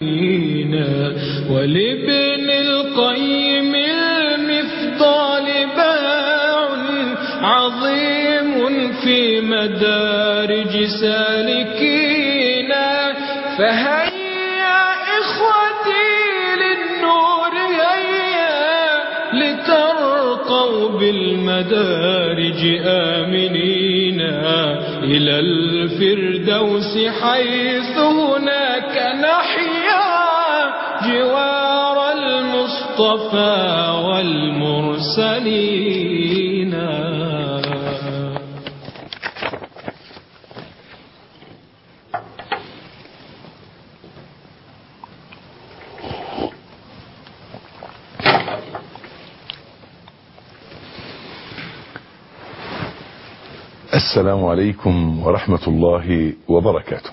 ولابن القيم المفضال باع عظيم في مدارج سالكين. فهيا إخوتي للنور هيا لترقوا بالمدارج آمنين إلى الفردوس حيث هناك نحيا جوار المصطفى والمرسلين. السلام عليكم ورحمة الله وبركاته.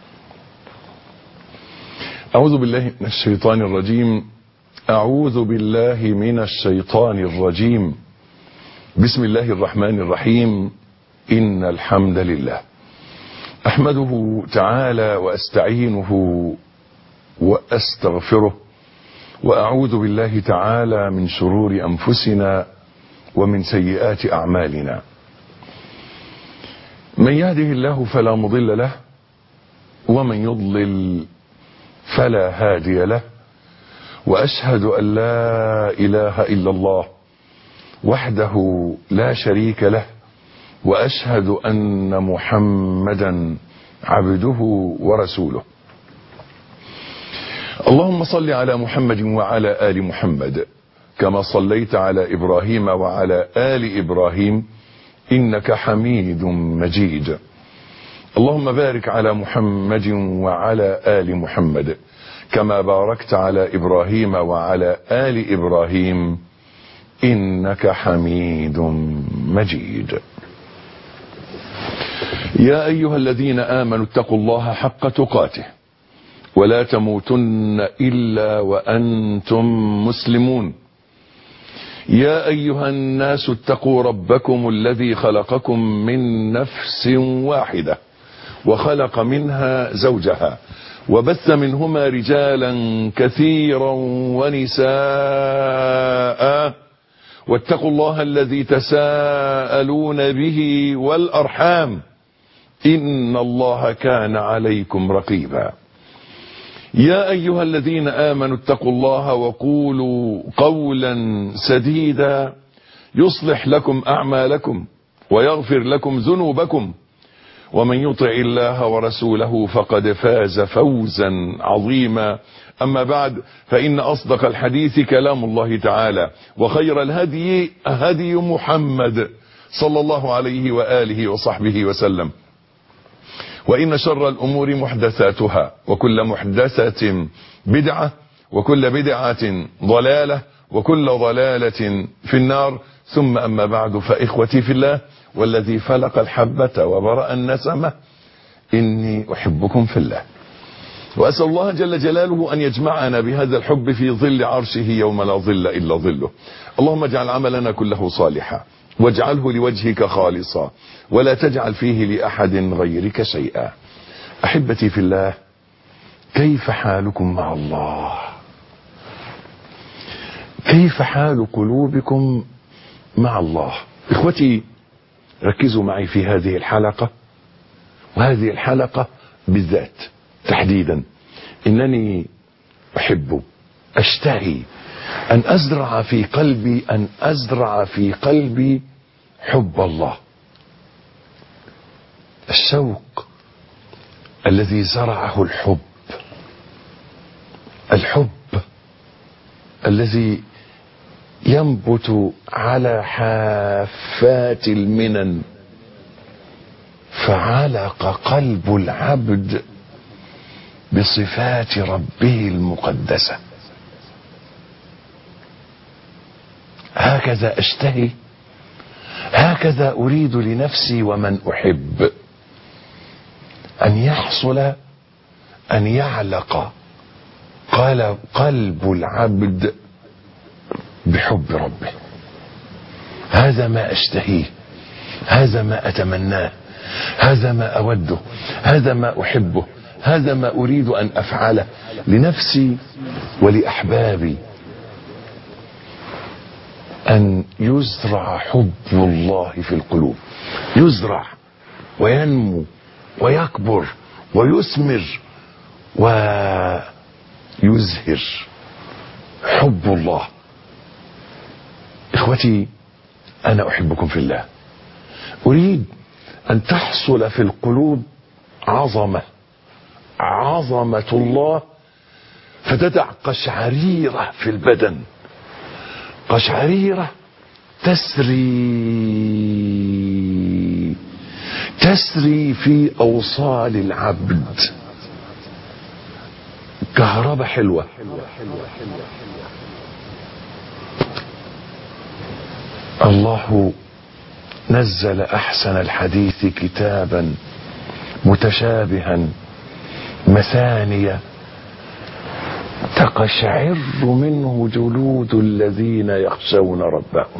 أعوذ بالله من الشيطان الرجيم. أعوذ بالله من الشيطان الرجيم. بسم الله الرحمن الرحيم. إن الحمد لله أحمده تعالى وأستعينه وأستغفره، وأعوذ بالله تعالى من شرور أنفسنا ومن سيئات أعمالنا. من يهده الله فلا مضل له، ومن يضلل فلا هادي له، وأشهد أن لا إله إلا الله وحده لا شريك له، وأشهد أن محمدا عبده ورسوله. اللهم صل على محمد وعلى آل محمد كما صليت على إبراهيم وعلى آل إبراهيم إنك حميد مجيد. اللهم بارك على محمد وعلى آل محمد كما باركت على إبراهيم وعلى آل إبراهيم إنك حميد مجيد. يا أيها الذين آمنوا اتقوا الله حق تقاته ولا تموتن إلا وأنتم مسلمون. يا أيها الناس اتقوا ربكم الذي خلقكم من نفس واحدة وخلق منها زوجها وبث منهما رجالا كثيرا ونساء، واتقوا الله الذي تساءلون به والأرحام إن الله كان عليكم رقيبا. يا أيها الذين آمنوا اتقوا الله وقولوا قولا سديدا يصلح لكم أعمالكم ويغفر لكم ذنوبكم، ومن يطع الله ورسوله فقد فاز فوزا عظيما. أما بعد، فإن أصدق الحديث كلام الله تعالى، وخير الهدي هدي محمد صلى الله عليه وآله وصحبه وسلم، وإن شر الأمور محدثاتها، وكل محدثة بدعة، وكل بدعة ضلالة، وكل ضلالة في النار. ثم أما بعد، فإخوتي في الله والذي فلق الحبة وبرأ النسمة، إني أحبكم في الله، وأسأل الله جل جلاله أن يجمعنا بهذا الحب في ظل عرشه يوم لا ظل إلا ظله. اللهم اجعل عملنا كله صالحا، واجعله لوجهك خالصا، ولا تجعل فيه لأحد غيرك شيئا. أحبتي في الله، كيف حالكم مع الله؟ كيف حال قلوبكم مع الله؟ إخوتي، ركزوا معي في هذه الحلقة، وهذه الحلقة بالذات تحديدا، إنني أحب أشتهي أن أزرع في قلبي حب الله، الشوق الذي زرعه الحب الذي ينبت على حافات المنن، فعلق قلب العبد بصفات ربه المقدسة. هكذا أشتهي، هكذا أريد لنفسي ومن أحب أن يحصل، أن يعلق قلب العبد بحب ربه. هذا ما أشتهيه، هذا ما أتمناه، هذا ما أوده، هذا ما أحبه، هذا ما أريد أن أفعله لنفسي ولأحبابي، أن يزرع حب الله في القلوب، يزرع وينمو ويكبر ويثمر ويزهر حب الله. إخوتي، أنا أحبكم في الله. أريد أن تحصل في القلوب عظمة الله، فتدع قشعريرة في البدن، قشعريرة تسري في أوصال العبد، كهرباء حلوة. الله نزل أحسن الحديث كتابا متشابها مثانية تقشعر منه جلود الذين يخشون ربهم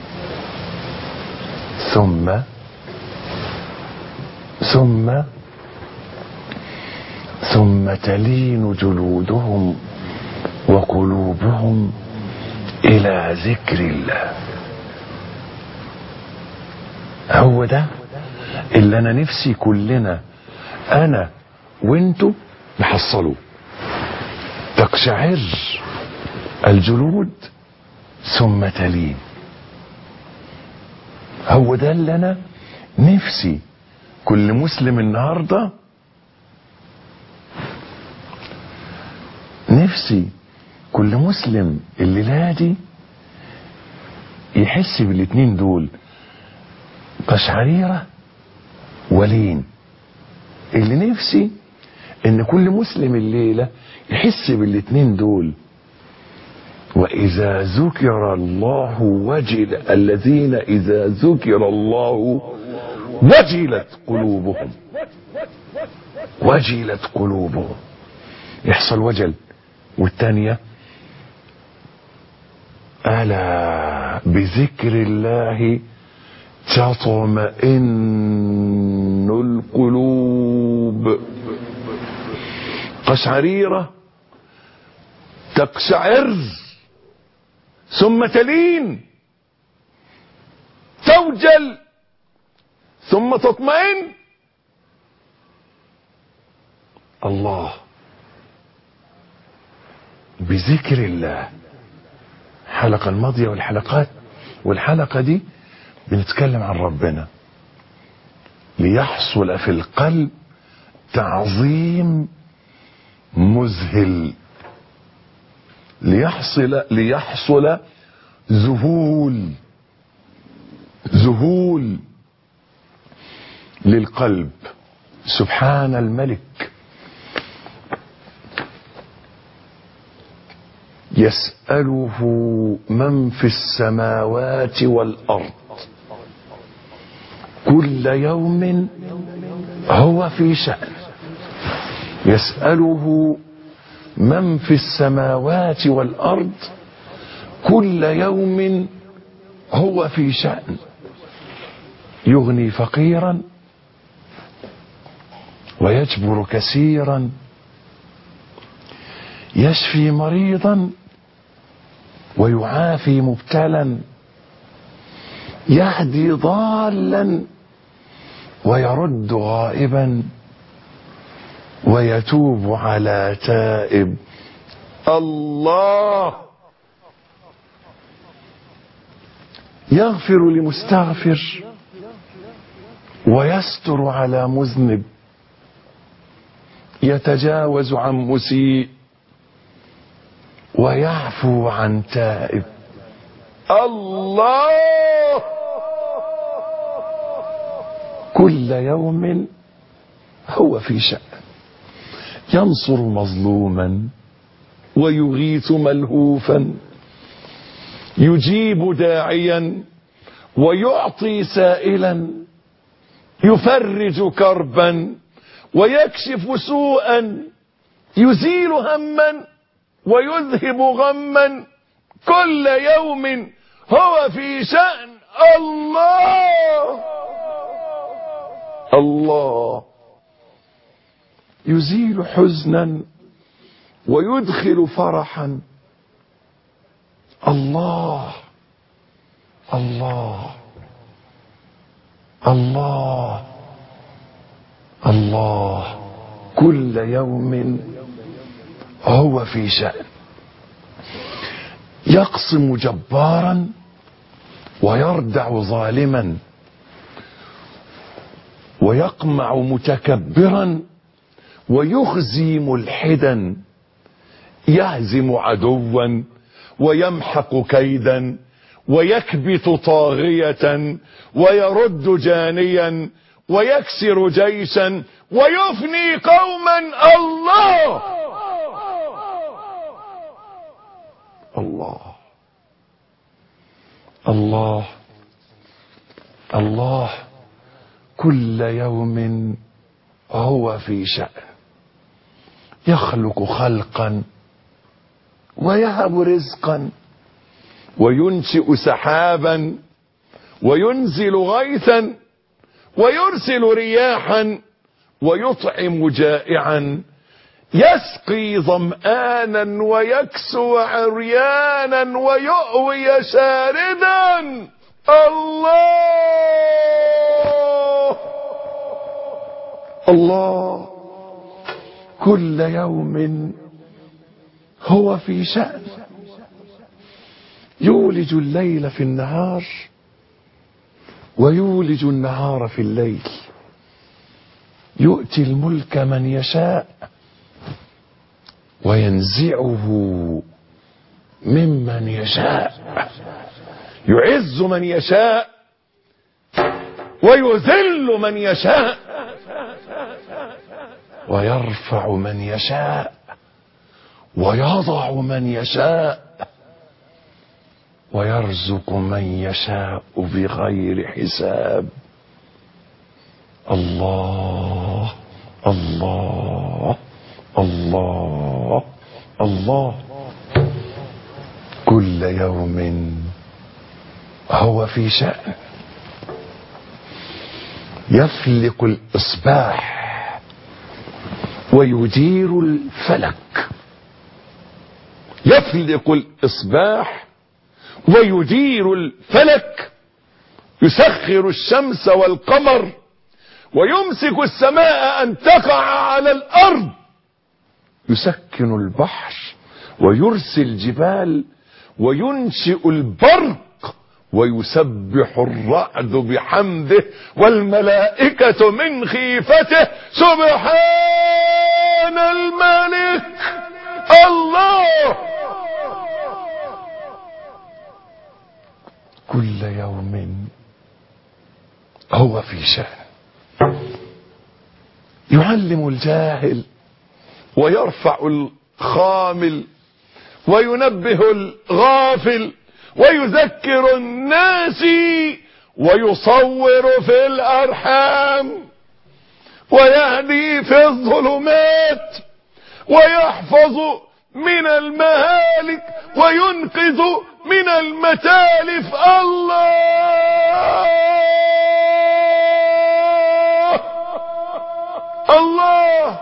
ثم تلين جلودهم وقلوبهم إلى ذكر الله. هو ده اللي أنا نفسي كلنا، أنا وانتو، نحصلوا. تقشعر الجلود ثم تلين. هو ده اللي أنا نفسي كل مسلم النهاردة، نفسي كل مسلم الليلة دي يحس بالاتنين دول، قشعريرة ولين. اللي نفسي ان كل مسلم الليلة يحس بالاتنين دول. وإذا ذكر الله وجل، الذين إذا ذكر الله وجلت قلوبهم، يحصل وجل. والتانية ألا بذكر الله تطمئن القلوب. قشعريرة تقشعر ثم تلين، توجل ثم تطمئن. الله بذكر الله. الحلقة الماضية والحلقة دي بنتكلم عن ربنا، ليحصل في القلب تعظيم مذهل، ليحصل ذهول للقلب. سبحان الملك، يسأله من في السماوات والأرض كل يوم هو في شأن. يسأله من في السماوات والأرض كل يوم هو في شأن. يغني فقيرا ويجبر كثيرا، يشفي مريضا ويعافي مبتلا، يهدي ضالا ويرد غائبا، ويتوب على تائب. الله يغفر لمستغفر ويستر على مذنب، يتجاوز عن مسيء ويعفو عن تائب. الله كل يوم هو في شأن، ينصر مظلوما ويغيث ملهوفا، يجيب داعيا ويعطي سائلا، يفرج كربا ويكشف سوءا، يزيل هما ويذهب غما، كل يوم هو في شأن. الله يزيل حزنا ويدخل فرحا. الله الله الله الله، كل يوم هو في شأن. يقسم جبارا ويردع ظالما، ويقمع متكبرا ويخزي ملحدا، يهزم عدوا ويمحق كيدا، ويكبت طاغية ويرد جانيا، ويكسر جيشا ويفني قوما. الله الله الله الله، كل يوم هو في شأن. يخلق خلقا ويهب رزقا، وينشئ سحابا وينزل غيثا، ويرسل رياحا ويطعم جائعا، يسقي ظمآنا ويكسو عريانا، ويؤوي شاردا. الله الله، كل يوم هو في شأن. يولج الليل في النهار ويولج النهار في الليل، يؤتي الملك من يشاء وينزعه ممن يشاء، يعز من يشاء ويذل من يشاء، ويرفع من يشاء ويضع من يشاء، ويرزق من يشاء بغير حساب. الله الله الله الله، كل يوم هو في شأن. يفلق الإصباح ويدير الفلك، يفلق الإصباح ويدير الفلك، يسخر الشمس والقمر، ويمسك السماء أن تقع على الأرض، يسكن البحر ويرسل الجبال، وينشئ البرق، ويسبح الرعد بحمده والملائكة من خيفته. سبحان الملك. الله، كل يوم هو في شأن. يعلم الجاهل ويرفع الخامل، وينبه الغافل، ويذكر الناس، ويصور في الأرحام، ويهدي في الظلمات، ويحفظ من المهالك، وينقذ من المتالف. الله الله،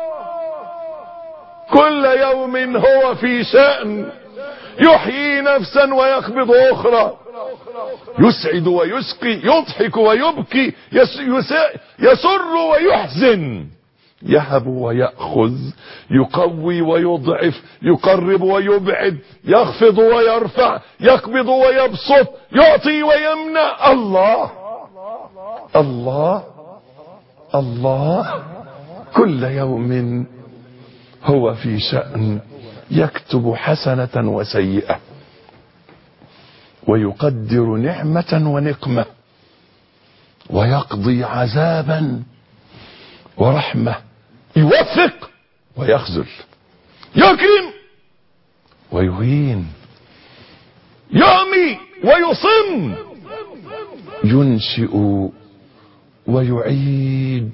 كل يوم هو في شأن. يحيي نفسا ويقبض أخرى، يسعد ويسقي، يضحك ويبكي، يسر ويحزن، يهب ويأخذ، يقوي ويضعف، يقرب ويبعد، يخفض ويرفع، يقبض ويبسط، يعطي ويمنع. الله الله الله، كل يوم هو في شأن. يكتب حسنة وسيئة، ويقدر نعمة ونقمة، ويقضي عذابا ورحمة، يوفق ويخذل، يكرم ويهين، يعمي ويصم، ينشئ ويعيد.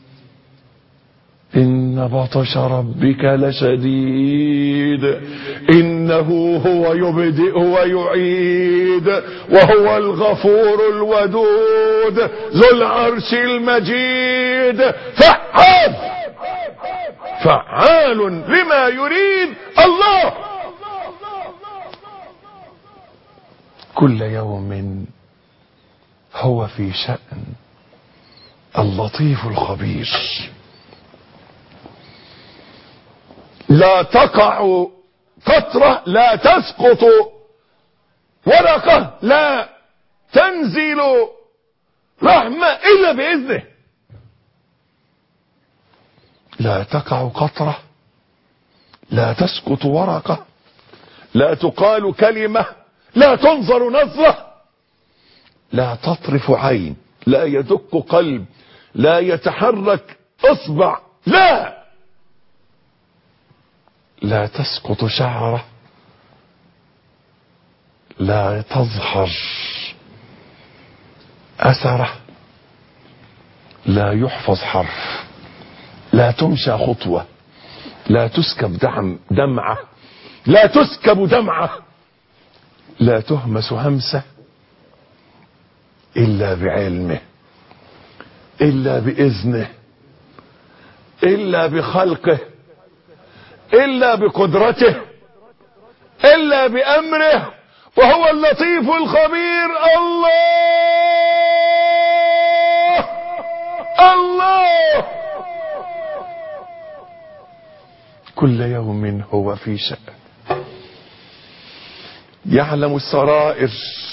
إن بطش ربك لشديد، إنه هو يبدئ ويعيد، وهو الغفور الودود ذو العرش المجيد. فعال فعال لما يريد. الله كل يوم هو في شأن. اللطيف الخبير. لا تقع قطرة، لا تسقط ورقة، لا تنزل رحمة إلا بإذنه. لا تقع قطرة، لا تسقط ورقة، لا تقال كلمة، لا تنظر نظرة، لا تطرف عين، لا يدق قلب، لا يتحرك اصبع، لا تسقط شعرة، لا تظهر أثره، لا يحفظ حرف، لا تمشى خطوة، لا تسكب دمعة، لا تسكب دمعة، لا تهمس همسة إلا بعلمه، إلا بإذنه، إلا بخلقه، إلا بقدرته، إلا بأمره، وهو اللطيف الخبير. الله كل يوم هو في شأن. يعلم السرائر،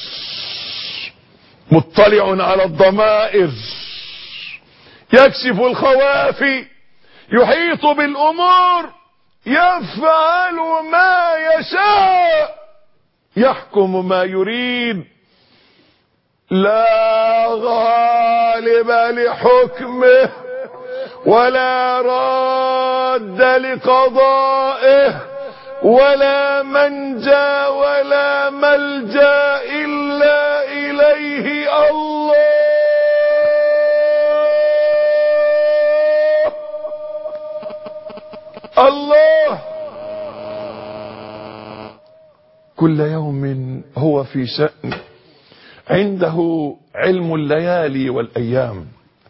مطلع على الضمائر، يكشف الخوافي، يحيط بالأمور، يفعل ما يشاء، يحكم ما يريد. لا غالب لحكمه ولا راد لقضائه ولا منجى ولا ملجأ إلا إليه. الله كل يوم هو في شأن. عنده علم الليالي والأيام،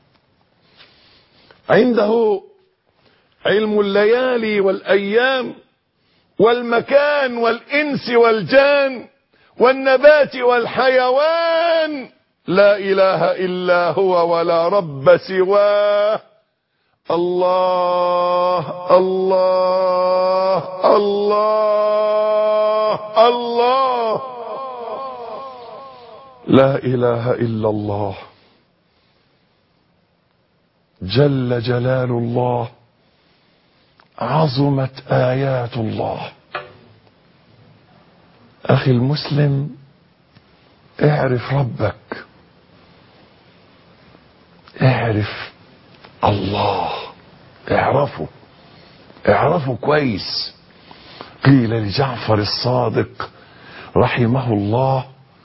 عنده علم الليالي والأيام والمكان والإنس والجان والنبات والحيوان. لا إله إلا هو ولا رب سواه. الله الله الله الله. لا إله إلا الله. جل جلال الله، عظمت آيات الله. أخي المسلم، اعرف ربك، اعرف الله، اعرفه كويس. قيل لجعفر الصادق رحمه الله: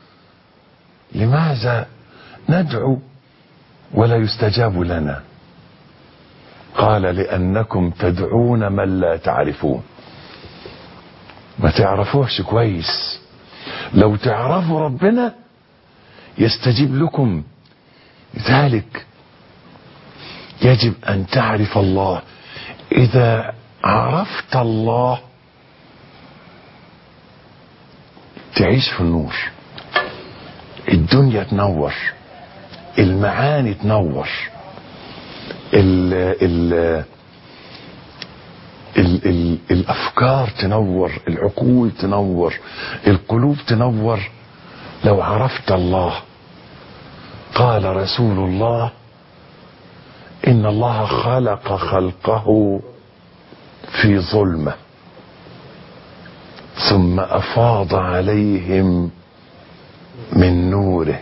لماذا ندعو ولا يستجاب لنا؟ قال: لأنكم تدعون من لا تعرفون. ما تعرفوهش كويس. لو تعرفوا ربنا يستجيب لكم. لذلك يجب أن تعرف الله. إذا عرفت الله تعيش في النور، الدنيا تنور، المعاني تنور، الأفكار تنور، العقول تنور، القلوب تنور لو عرفت الله. قال رسول الله: إن الله خلق خلقه في ظلمة ثم أفاض عليهم من نوره،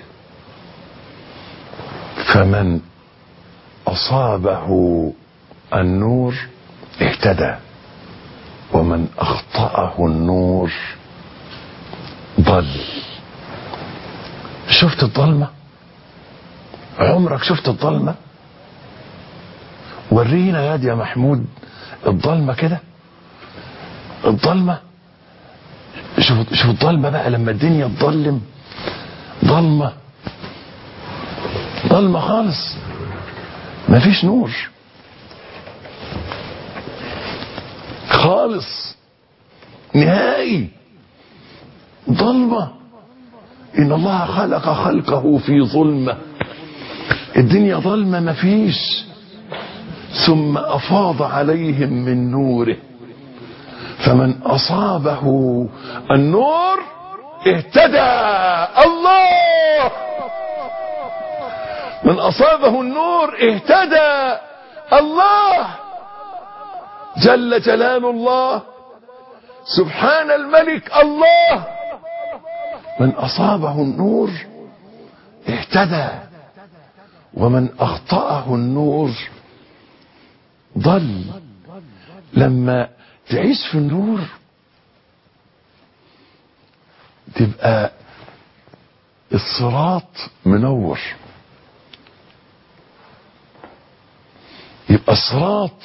فمن أصابه النور اهتدى ومن أخطأه النور ضل. شفت الظلمة؟ عمرك شفت الظلمة؟ ورينا يا محمود الظلمة كده، الظلمة. شوف الظلمة بقى لما الدنيا تظلم، ظلمة خالص، مفيش نور. خالص نهائي، ظلمة. إن الله خلق خلقه في ظلمة، الدنيا ظلمة مفيش، ثم أفاض عليهم من نوره، فمن أصابه النور اهتدى. الله، من أصابه النور اهتدى. الله جل جلال الله، سبحان الملك الله، من أصابه النور اهتدى، ومن أخطأه النور ضل. لما تعيش في النور تبقى الصراط منور، يبقى الصراط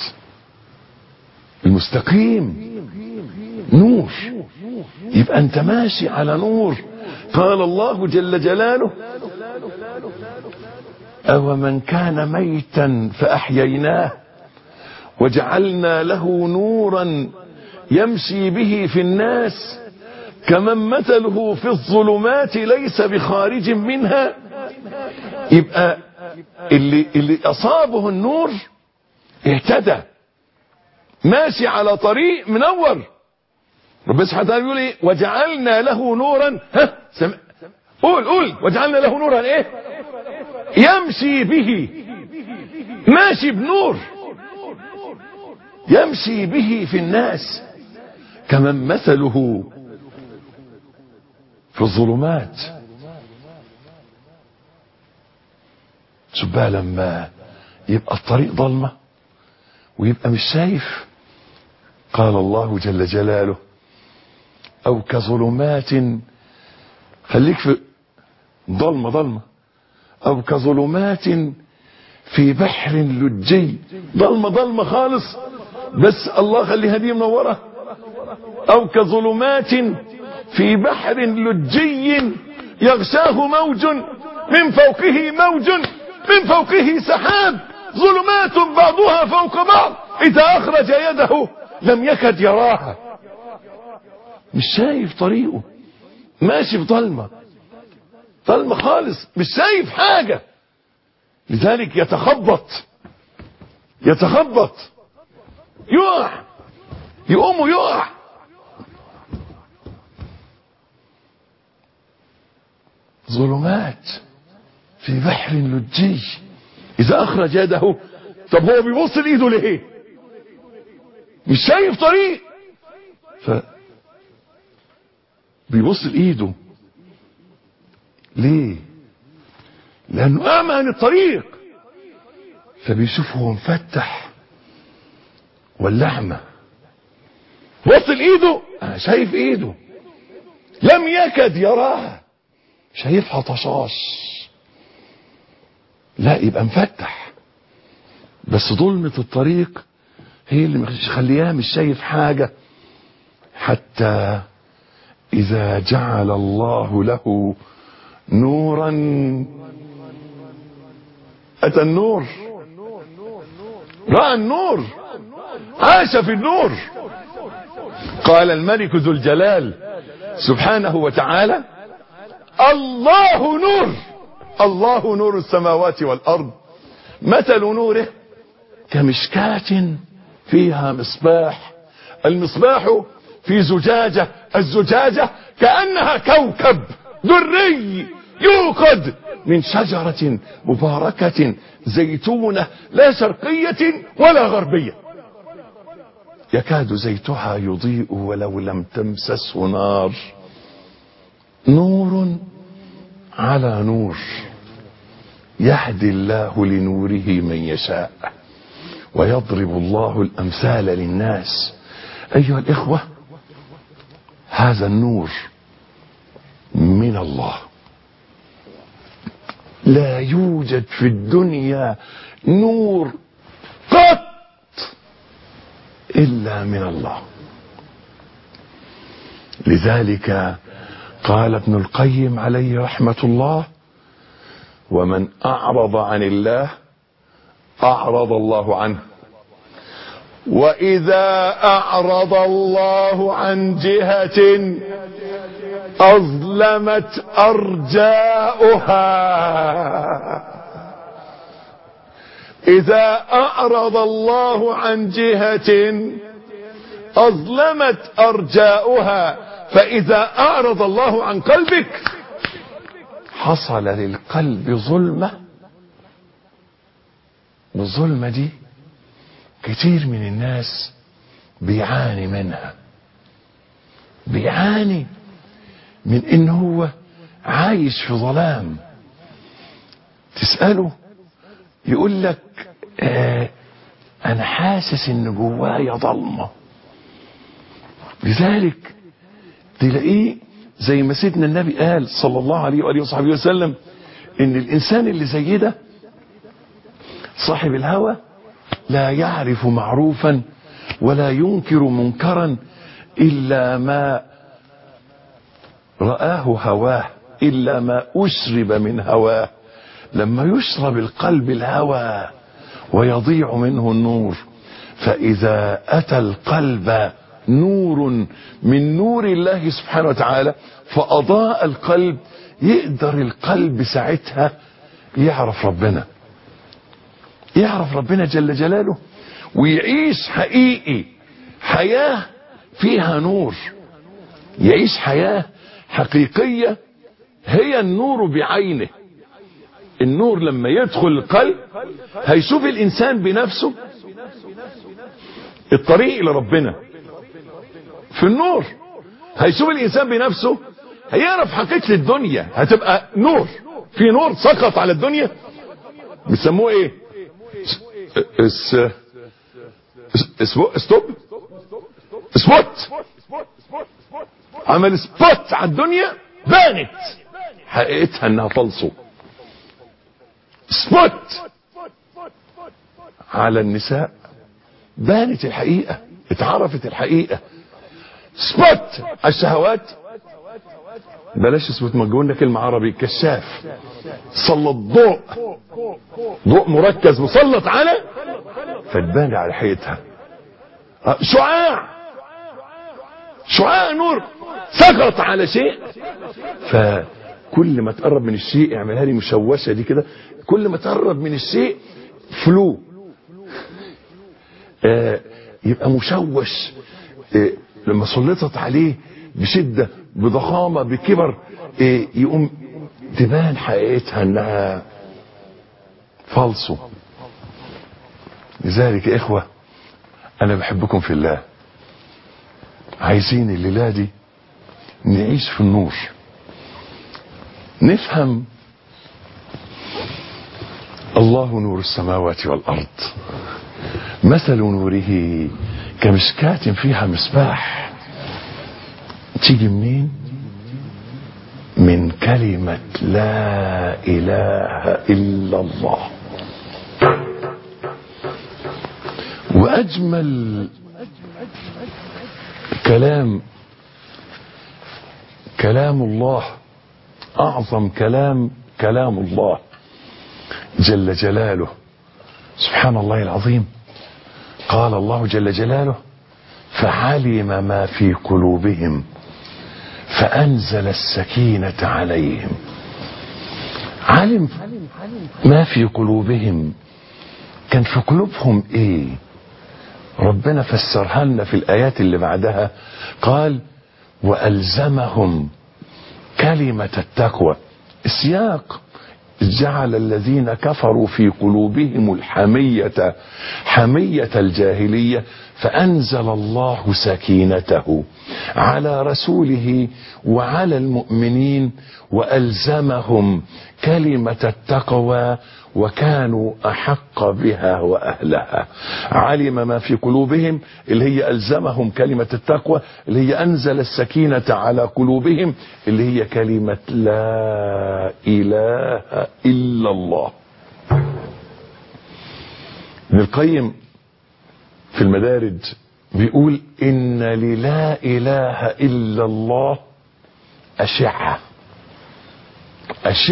المستقيم نور، يبقى انت ماشي على نور. قال الله جل جلاله: أو من كان ميتا فأحييناه وجعلنا له نورا يمشي به في الناس كمن مثله في الظلمات ليس بخارج منها. يبقى اللي أصابه النور اهتدى، ماشي على طريق منور. ربنا سبحانه وتعالى بيقول ايه؟ وجعلنا له نورا. قول وجعلنا له نورا ايه؟ يمشي به، ماشي بنور، يمشي به في الناس كمن مثله في الظلمات. شوف بقى لما يبقى الطريق ضلمة ويبقى مش شايف، قال الله جل جلاله: أو كظلمات، خليك في ضلمة، أو كظلمات في بحر لجي، ضلمة خالص، بس الله خليها دي منورة. أو كظلمات في بحر لجي يغشاه موج من فوقه موج من فوقه سحاب، ظلمات بعضها فوق بعض إذا أخرج يده لم يكد يراها. مش شايف طريقه، ماشي في ضلمة خالص، مش شايف حاجة، لذلك يتخبط يقع، يقوم ويقع. ظلمات في بحر لجي إذا أخرج يده. طب هو بيبص لإيده ليه؟ مش شايف طريق، بيبص لإيده ليه؟ لأنه أعمى عن الطريق، فبيشوف هو مفتح ولا أعمى. بص لإيده، أنا شايف إيده، لم يكد يراها، شايفها طشاش، لا يبقى مفتح، بس ظلمة الطريق هي اللي مخليها مش شايف حاجة. حتى إذا جعل الله له نورا، أتى النور، رأى النور، عاش في النور. قال الملك ذو الجلال سبحانه وتعالى: الله نور السماوات والأرض، مثل نوره كمشكاة فيها مصباح، المصباح في زجاجة، الزجاجة كأنها كوكب دري يوقد من شجرة مباركة زيتونة لا شرقية ولا غربية، يكاد زيتها يضيء ولو لم تمسسه نار، نور على نور، يهدي الله لنوره من يشاء ويضرب الله الأمثال للناس. أيها الإخوة، هذا النور من الله، لا يوجد في الدنيا نور قط إلا من الله. لذلك قال ابن القيم عليه رحمة الله: ومن أعرض عن الله أعرض الله عنه، وإذا أعرض الله عن جهة أظلمت أرجاؤها. إذا أعرض الله عن جهة أظلمت أرجاؤها، فإذا أعرض الله عن قلبك حصل للقلب ظلمة، والظلمة دي كتير من الناس بيعاني منها، بيعاني من إن هو عايش في ظلام. تسأله يقول لك أنا حاسس إن جوايا ضلمة. لذلك تلاقيه زي ما سيدنا النبي قال صلى الله عليه وآله وصحبه وسلم إن الإنسان اللي زي ده صاحب الهوى لا يعرف معروفا ولا ينكر منكرا إلا ما رآه هواه، إلا ما أشرب من هواه. لما يشرب القلب الهوى ويضيع منه النور، فإذا أتى القلب نور من نور الله سبحانه وتعالى فأضاء القلب، يقدر القلب ساعتها يعرف ربنا، يعرف ربنا جل جلاله، ويعيش حقيقي حياة فيها نور، يعيش حياة حقيقية هي النور بعينه. النور لما يدخل القلب هيشوف الإنسان بنفسه الطريق إلى ربنا في النور، هيشوف الإنسان بنفسه، هيعرف حقيقة الدنيا، هتبقى نور، في نور سقط على الدنيا بيسموه ايه؟ ستوب سبوت، عمل سبوت على الدنيا، بانت حقيقتها انها فالصو. سبوت على النساء، بانت الحقيقة، اتعرفت الحقيقة. سبوت على الشهوات، بلاش سبوت، مجهولنا كلمة عربي، كشاف، سلط ضوء، ضوء مركز مسلط على، فتبان على حقيقتها. شعاع نور سقط على شيء، فكل ما تقرب من الشيء، اعملها لي مشوشة دي كده، كل ما تقرب من الشيء فلو يبقى مشوش، لما سلطت عليه بشدة بضخامة بكبر يقوم تبان حقيقتها انها فالصو. لذلك يا اخوة انا بحبكم في الله، عايزين الليلة دي نعيش في النور، نفهم الله نور السماوات والأرض، مثل نوره كمشكاة فيها مصباح. تيجي منين؟ من كلمة لا إله إلا الله. وأجمل كلام الله، أعظم كلام الله جل جلاله، سبحان الله العظيم. قال الله جل جلاله فعلم ما في قلوبهم فأنزل السكينة عليهم. علم ما في قلوبهم، كان في قلوبهم ايه؟ ربنا فسرها لنا في الآيات اللي بعدها، قال وألزمهم كلمة التقوى. السياق جعل الذين كفروا في قلوبهم الحمية، حمية الجاهلية، فأنزل الله سكينته على رسوله وعلى المؤمنين وألزمهم كلمة التقوى وكانوا أحق بها وأهلها. علم ما في قلوبهم اللي هي ألزمهم كلمة التقوى، اللي هي أنزل السكينة على قلوبهم، اللي هي كلمة لا إله إلا الله. ابن القيم في المدارج بيقول إن للا إله إلا الله أشعة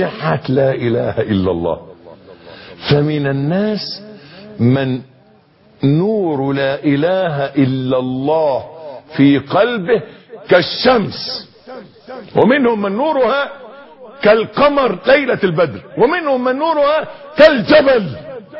لا إله إلا الله. فمن الناس من نور لا إله إلا الله في قلبه كالشمس، ومنهم من نورها كالقمر ليلة البدر، ومنهم من نورها كالجبل.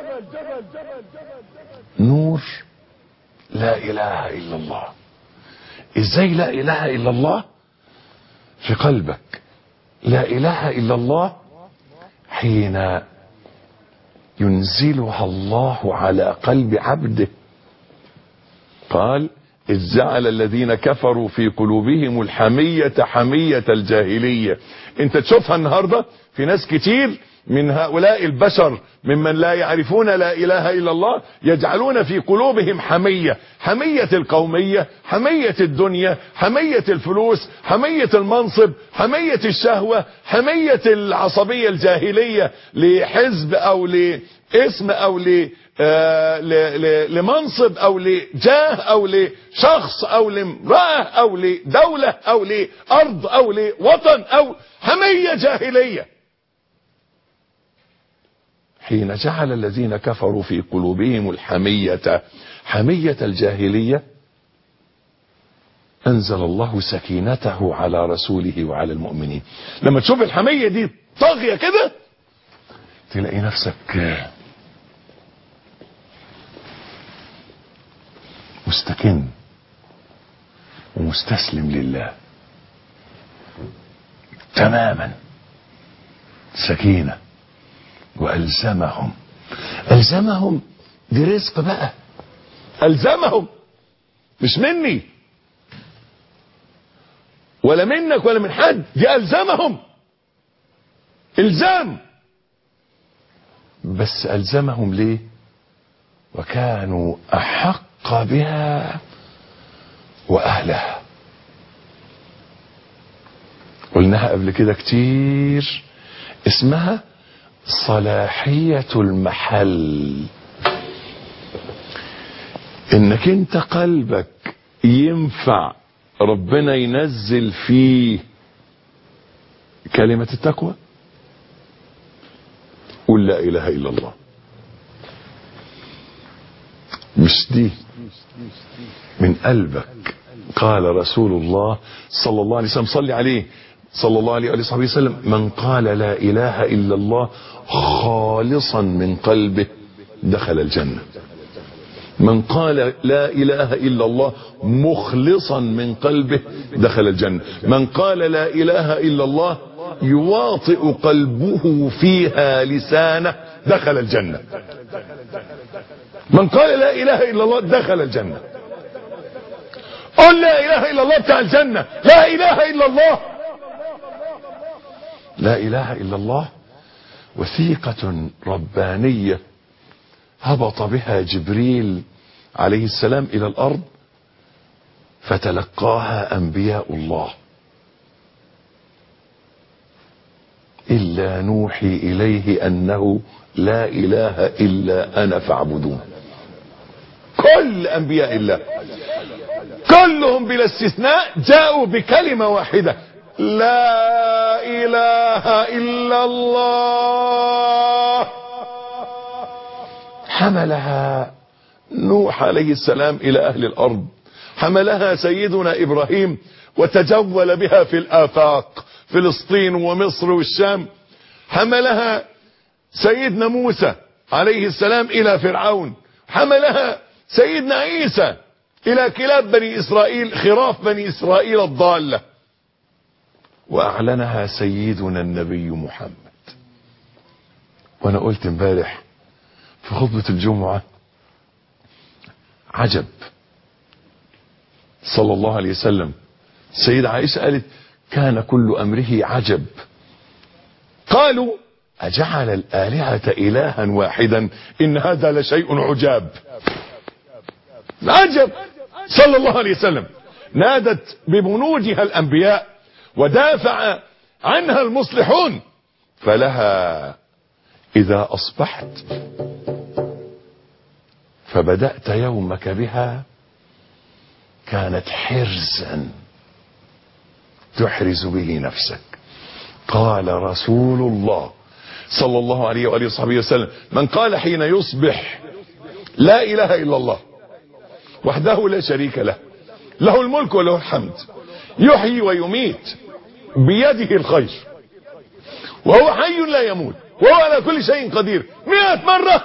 نور لا إله إلا الله. ازاي لا إله إلا الله في قلبك؟ لا إله إلا الله حين ينزلها الله على قلب عبده. قال: إذ جعل الذين كفروا في قلوبهم الحمية حمية الجاهلية. انت تشوفها النهاردة في ناس كتير من هؤلاء البشر ممن لا يعرفون لا إله إلا الله، يجعلون في قلوبهم حمية، حمية القومية، حمية الدنيا، حمية الفلوس، حمية المنصب، حمية الشهوة، حمية العصبية الجاهلية لحزب أو لاسم أو لمنصب أو لجاه أو لشخص أو لامرأة أو لدولة أو لأرض أو لوطن أو حمية جاهلية. حين جعل الذين كفروا في قلوبهم الحمية حمية الجاهلية، أنزل الله سكينته على رسوله وعلى المؤمنين. لما تشوف الحمية دي طاغية كده، تلاقي نفسك مستكن ومستسلم لله تماما. سكينة. ألزمهم دي رزق بقى. ألزمهم، مش مني ولا منك ولا من حد، دي ألزمهم إلزام. بس ألزمهم ليه؟ وكانوا أحق بها وأهلها. قلناها قبل كده كتير، اسمها صلاحية المحل. انك انت قلبك ينفع ربنا ينزل فيه كلمة التقوى. قل لا اله الا الله. مش دي من قلبك. قال رسول الله صلى الله عليه وسلم، صلي عليه صلى الله عليه وصحبه وسلم: من قال لا اله الا الله خالصا من قلبه دخل الجنة. من قال لا اله الا الله مخلصا من قلبه دخل الجنة. من قال لا اله الا الله يواطئ قلبه فيها لسانه دخل الجنة. من قال لا اله الا الله دخل الجنة. قل لا اله الا الله بتاع الجنة. لا اله الا الله. لا اله الا الله وثيقة ربانية هبط بها جبريل عليه السلام الى الارض، فتلقاها انبياء الله. الا نوحي اليه انه لا اله الا انا فاعبدون. كل انبياء الله كلهم بلا استثناء جاءوا بكلمة واحدة: لا اله الا الله. حملها نوح عليه السلام الى اهل الارض، حملها سيدنا ابراهيم وتجول بها في الافاق، فلسطين ومصر والشام. حملها سيدنا موسى عليه السلام الى فرعون، حملها سيدنا عيسى الى كلاب بني اسرائيل، خراف بني اسرائيل الضالة. واعلنها سيدنا النبي محمد. وانا قلت امبارح في خطبة الجمعة عجب صلى الله عليه وسلم. السيدة عائشة قالت: كان كل امره عجب. قالوا: اجعل الآلهة الها واحدا ان هذا لشيء عجاب. عجب. صلى الله عليه وسلم. نادت ببنودها الانبياء ودافع عنها المصلحون، فلها اذا اصبحت فبدأت يومك بها كانت حرزا تحرز به نفسك. قال رسول الله صلى الله عليه وآله وصحبه وسلم: من قال حين يصبح لا إله إلا الله وحده لا شريك له، له الملك وله الحمد، يحيي ويميت، بيده الخير، وهو حي لا يموت، وهو على كل شيء قدير 100 مرة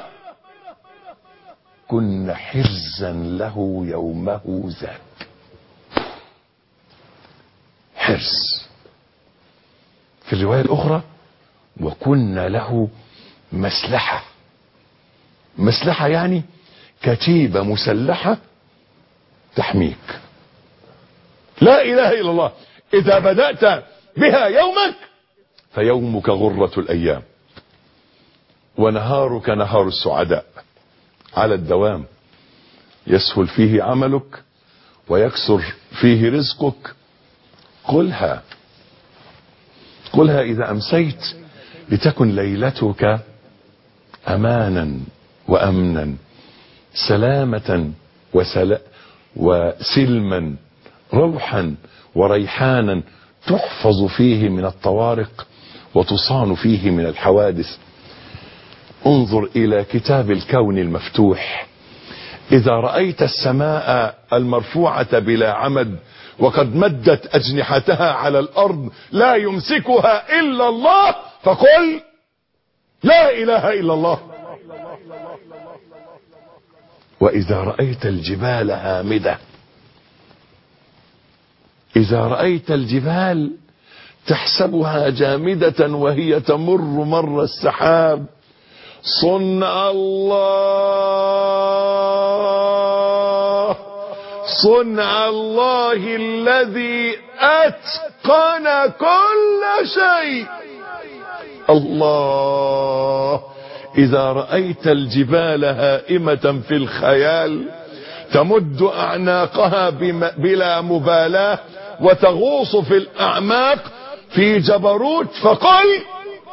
كن حرزا له يومه ذاك. حرز. في الرواية الأخرى وكنا له مسلحة. مسلحة يعني كتيبة مسلحة تحميك. لا إله إلا الله إذا بدأت بها يومك فيومك غرة الأيام، ونهارك نهار السعداء على الدوام، يسهل فيه عملك ويكسر فيه رزقك. قلها إذا أمسيت لتكن ليلتك أمانا وأمنا، سلامة وسلما، روحا وريحانا، تحفظ فيه من الطوارق وتصان فيه من الحوادث. انظر إلى كتاب الكون المفتوح. إذا رأيت السماء المرفوعة بلا عمد وقد مدت أجنحتها على الأرض لا يمسكها إلا الله فقل لا إله إلا الله. وإذا رأيت الجبال هامدة، إذا رأيت الجبال تحسبها جامدة وهي تمر مر السحاب، صنع الله الذي أتقن كل شيء. الله. إذا رأيت الجبال هائمة في الخيال تمد أعناقها بلا مبالاة وتغوص في الأعماق في جبروت فقل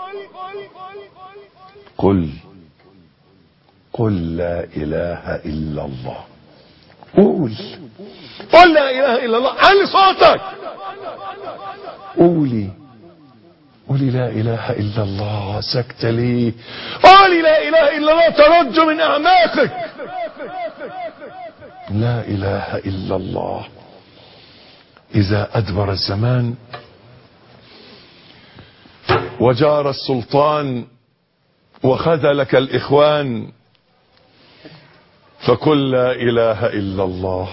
قل لا إله إلا الله. قل لا إله إلا الله. علي صوتك. قولي لا إله إلا الله. سكت لي. قولي لا إله إلا الله ترج من أعماقك. لا إله إلا الله. إذا أدبر الزمان وجار السلطان وخذلك الإخوان فقل لا إله إلا الله.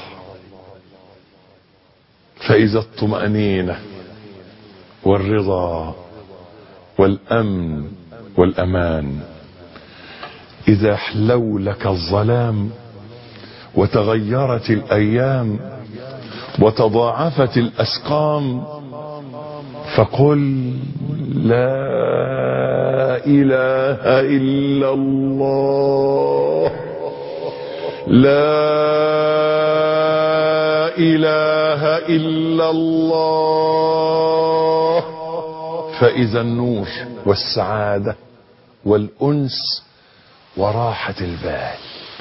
فإذا الطمأنينة والرضا والأمن والأمان، إذا حلولك الظلام وتغيرت الأيام وتضاعفت الأسقام فقل لا إله إلا الله. لا إله إلا الله. فإذا النور والسعادة والأنس وراحة البال.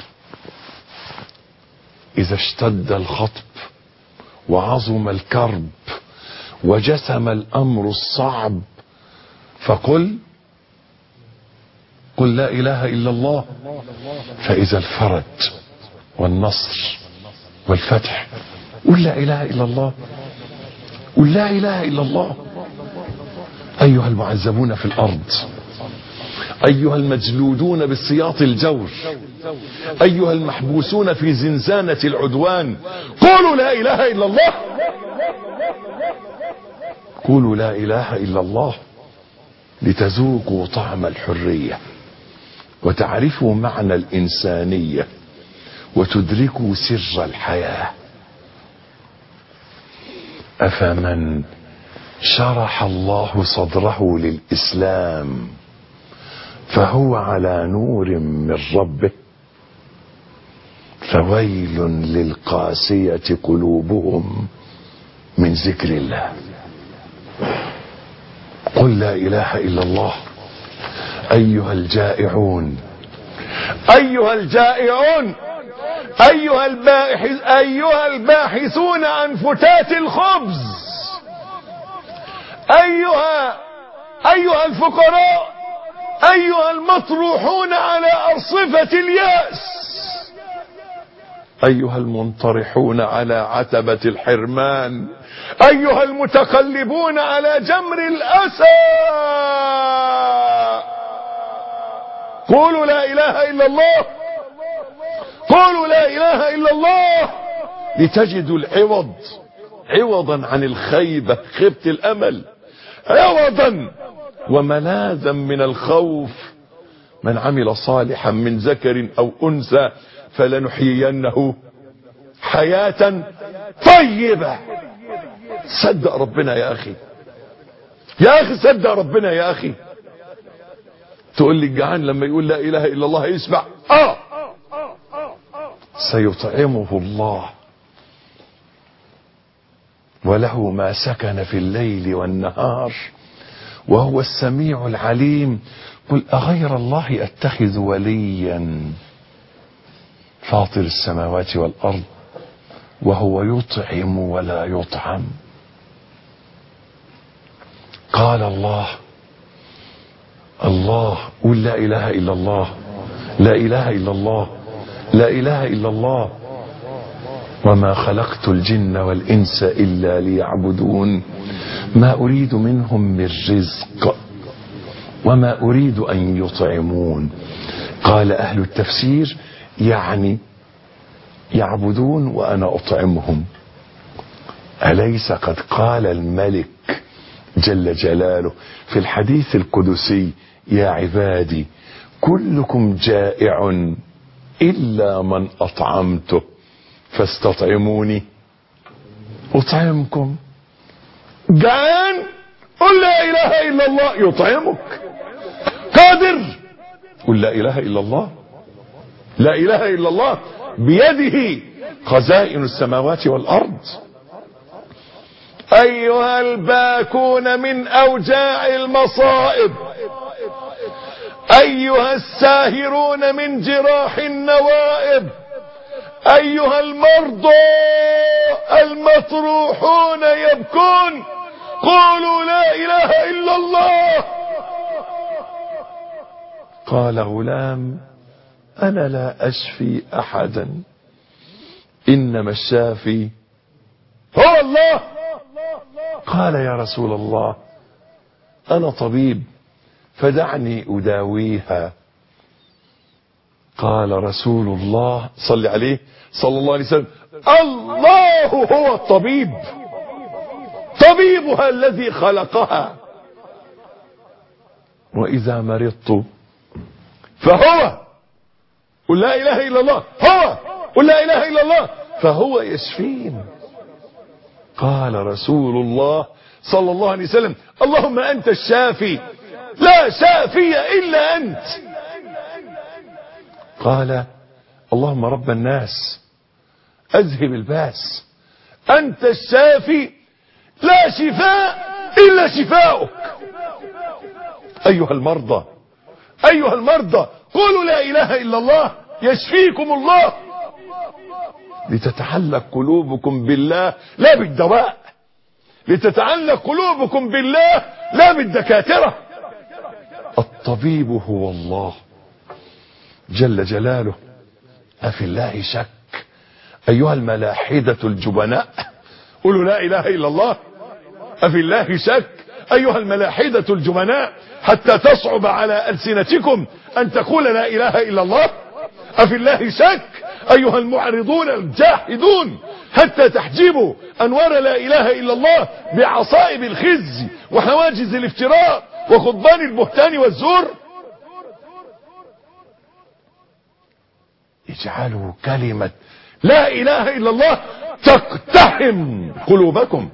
إذا اشتد الخطب وعظم الكرب وجسم الأمر الصعب فقل لا إله إلا الله. فإذا الفرج والنصر والفتح قل لا إله إلا الله. قل لا إله إلا الله. أيها المعذبون في الأرض، أيها المجلودون بالسياط الجور، أيها المحبوسون في زنزانة العدوان، قولوا لا إله إلا الله. قولوا لا إله إلا الله لتذوقوا طعم الحرية وتعرفوا معنى الإنسانية وتدركوا سر الحياة. أفمن شرح الله صدره للإسلام فهو على نور من ربه فويل للقاسية قلوبهم من ذكر الله. قل لا إله إلا الله. أيها الجائعون، أيها الجائعون، أيها الباحثون عن فتات الخبز، أيها الفقراء، أيها المطروحون على أرصفة اليأس، أيها المنطرحون على عتبة الحرمان، أيها المتقلبون على جمر الأسى، قولوا لا إله إلا الله، قولوا لا إله إلا الله، لتجدوا العوض، عوضا عن الخيبة، خيبة الأمل، عوضا وملاذا من الخوف. من عمل صالحا من ذكر أو أنثى فلنحيينه حياة طيبة. صدق ربنا يا أخي، يا أخي صدق ربنا يا أخي. تقول لي الجعان لما يقول لا إله إلا الله يسمع، سيطعمه الله وله ما سكن في الليل والنهار وهو السميع العليم. قل أغير الله أتخذ وليا فاطر السماوات والأرض وهو يطعم ولا يطعم. قال الله قل لا إله إلا الله، لا إله إلا الله، لا إله إلا الله. وما خلقت الجن والإنس إلا ليعبدون ما أريد منهم من رزق وما أريد أن يطعمون. قال أهل التفسير يعني يعبدون وأنا أطعمهم. أليس قد قال الملك جل جلاله في الحديث القدسي: يا عبادي كلكم جائع إلا من أطعمته فاستطعموني أطعمكم. جعان قل لا إله إلا الله يطعمك. قادر قل لا إله إلا الله، لا إله إلا الله بيده خزائن السماوات والأرض. أيها الباكون من أوجاع المصائب، أيها الساهرون من جراح النوائب، أيها المرضى المطروحون يبكون، قولوا لا إله إلا الله. قال غلام: أنا لا أشفي أحدا، إنما الشافي هو الله. قال: يا رسول الله أنا طبيب فدعني أداويها. قال رسول الله صلى عليه صلى الله عليه وسلم: الله هو الطبيب، طبيبها الذي خلقها، وإذا مرضت فهو، قل لا إله إلا الله، هو، قل لا إله إلا الله، فهو يشفين. قال رسول الله صلى الله عليه وسلم: اللهم أنت الشافي لا شافي إلا أنت. قال: اللهم رب الناس أذهب الباس، أنت الشافي لا شفاء إلا شفاؤك. أيها المرضى، أيها المرضى، قولوا لا إله إلا الله يشفيكم الله. لتتعلق قلوبكم بالله لا بالدواء، لتتعلق قلوبكم بالله لا بالدكاترة. الطبيب هو الله جل جلاله. أفي الله شك أيها الملاحدة الجبناء، قولوا لا إله إلا الله. أفي الله شك أيها الملاحدة الجبناء حتى تصعب على ألسنتكم أن تقول لا إله إلا الله. أفي الله شك أيها المعرضون الجاحدون حتى تحجبوا أنوار لا إله إلا الله بعصائب الخزي وحواجز الافتراء وخضبان البهتان والزور. اجعلوا كلمة لا إله إلا الله تقتحم قلوبكم،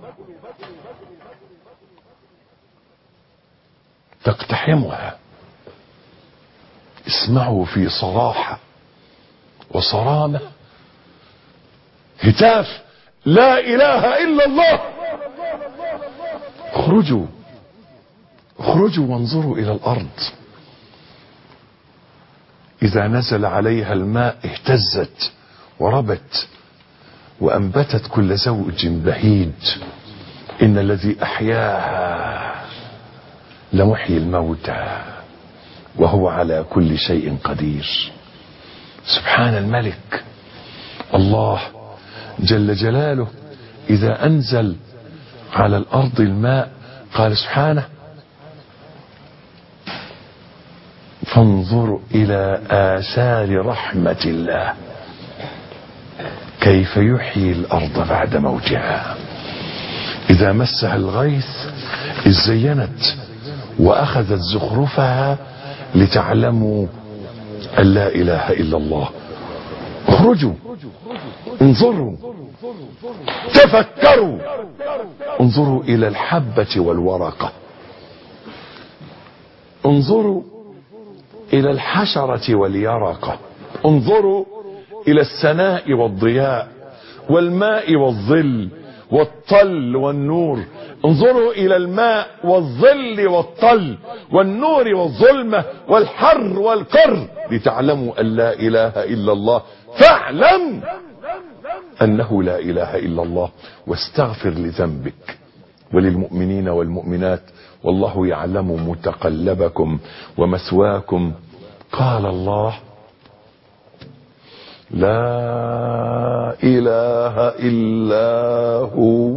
تقتحمها. اسمعوا في صراحة وصرامة هتاف لا إله إلا الله. اخرجوا اخرجوا وانظروا إلى الأرض، إذا نزل عليها الماء اهتزت وربت وأنبتت كل زوج بهيج. إن الذي أحياها لمحيي الموتى وهو على كل شيء قدير. سبحان الملك الله جل جلاله إذا أنزل على الأرض الماء قال سبحانه فانظروا إلى آثار رحمة الله كيف يحيي الأرض بعد موتها إذا مسها الغيث إذ زينت وأخذت زخرفها لتعلموا أن لا إله إلا الله. اخرجوا انظروا تفكروا انظروا إلى الحبة والورقة انظروا إلى الحشرة واليرقة انظروا إلى السناء والضياء والماء والظل والطل والنور انظروا إلى الماء والظل والطل والنور والظلمة والحر والقر لتعلموا أن لا إله إلا الله فاعلم أنه لا إله إلا الله واستغفر لذنبك وللمؤمنين والمؤمنات والله يعلم متقلبكم ومثواكم. قال الله لا إله إلا هو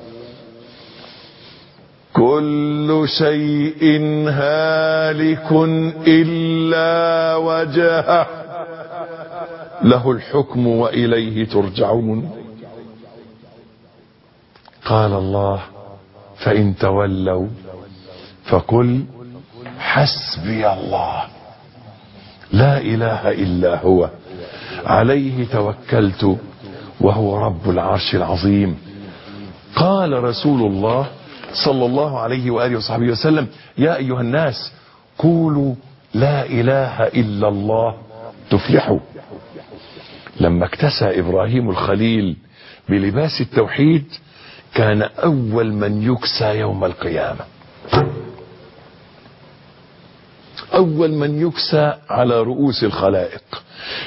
كل شيء هالك إلا وجهه له الحكم وإليه ترجعون. قال الله فإن تولوا فقل حسبي الله لا إله إلا هو عليه توكلت وهو رب العرش العظيم. قال رسول الله صلى الله عليه وآله وصحبه وسلم يا أيها الناس قولوا لا إله إلا الله تفلحوا. لما اكتسى إبراهيم الخليل بلباس التوحيد كان أول من يكسى يوم القيامة، أول من يكسى على رؤوس الخلائق.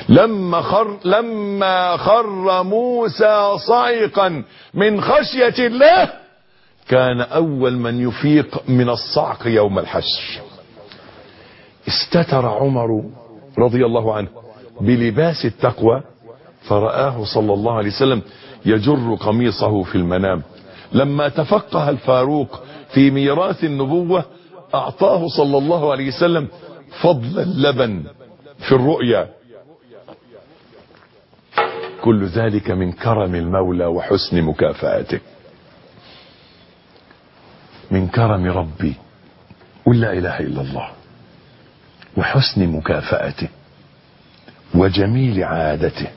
لما خر موسى صعقا من خشية الله كان أول من يفيق من الصعق يوم الحشر. استتر عمر رضي الله عنه بلباس التقوى فرآه صلى الله عليه وسلم يجر قميصه في المنام. لما تفقه الفاروق في ميراث النبوة أعطاه صلى الله عليه وسلم فضل اللبن في الرؤيا. كل ذلك من كرم المولى وحسن مكافأته. من كرم ربي قل لا إله إلا الله وحسن مكافأته وجميل عادته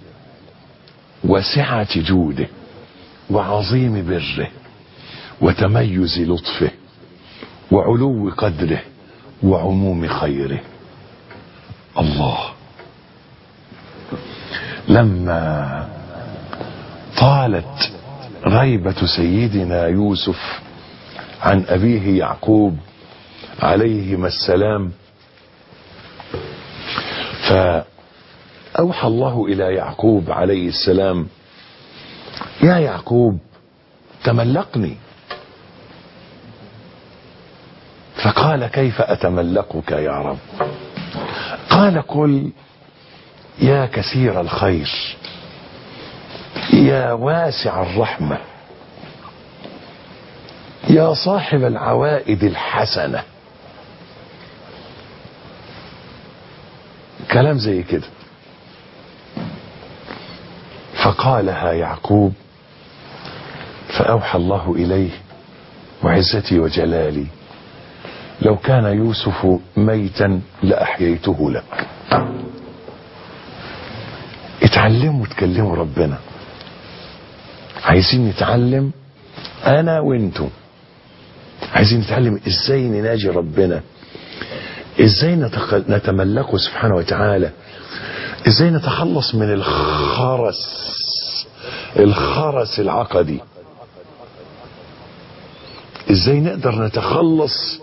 وسعة جوده وعظيم بره وتميز لطفه وعلو قدره وعموم خيره. الله لما طالت غيبة سيدنا يوسف عن أبيه يعقوب عليهما السلام فأوحى الله إلى يعقوب عليه السلام يا يعقوب تملقني. فقال كيف أتملقك يا رب؟ قال قل يا كثير الخير يا واسع الرحمة يا صاحب العوائد الحسنة. كلام زي كده. فقالها يعقوب فأوحى الله إليه وعزتي وجلالي لو كان يوسف ميتا لأحييته لك. اتعلموا تكلموا ربنا. عايزين نتعلم انا وانتم، عايزين نتعلم ازاي نناجي ربنا، ازاي نتملكه سبحانه وتعالى، ازاي نتخلص من الخرس العقدي، ازاي نقدر نتخلص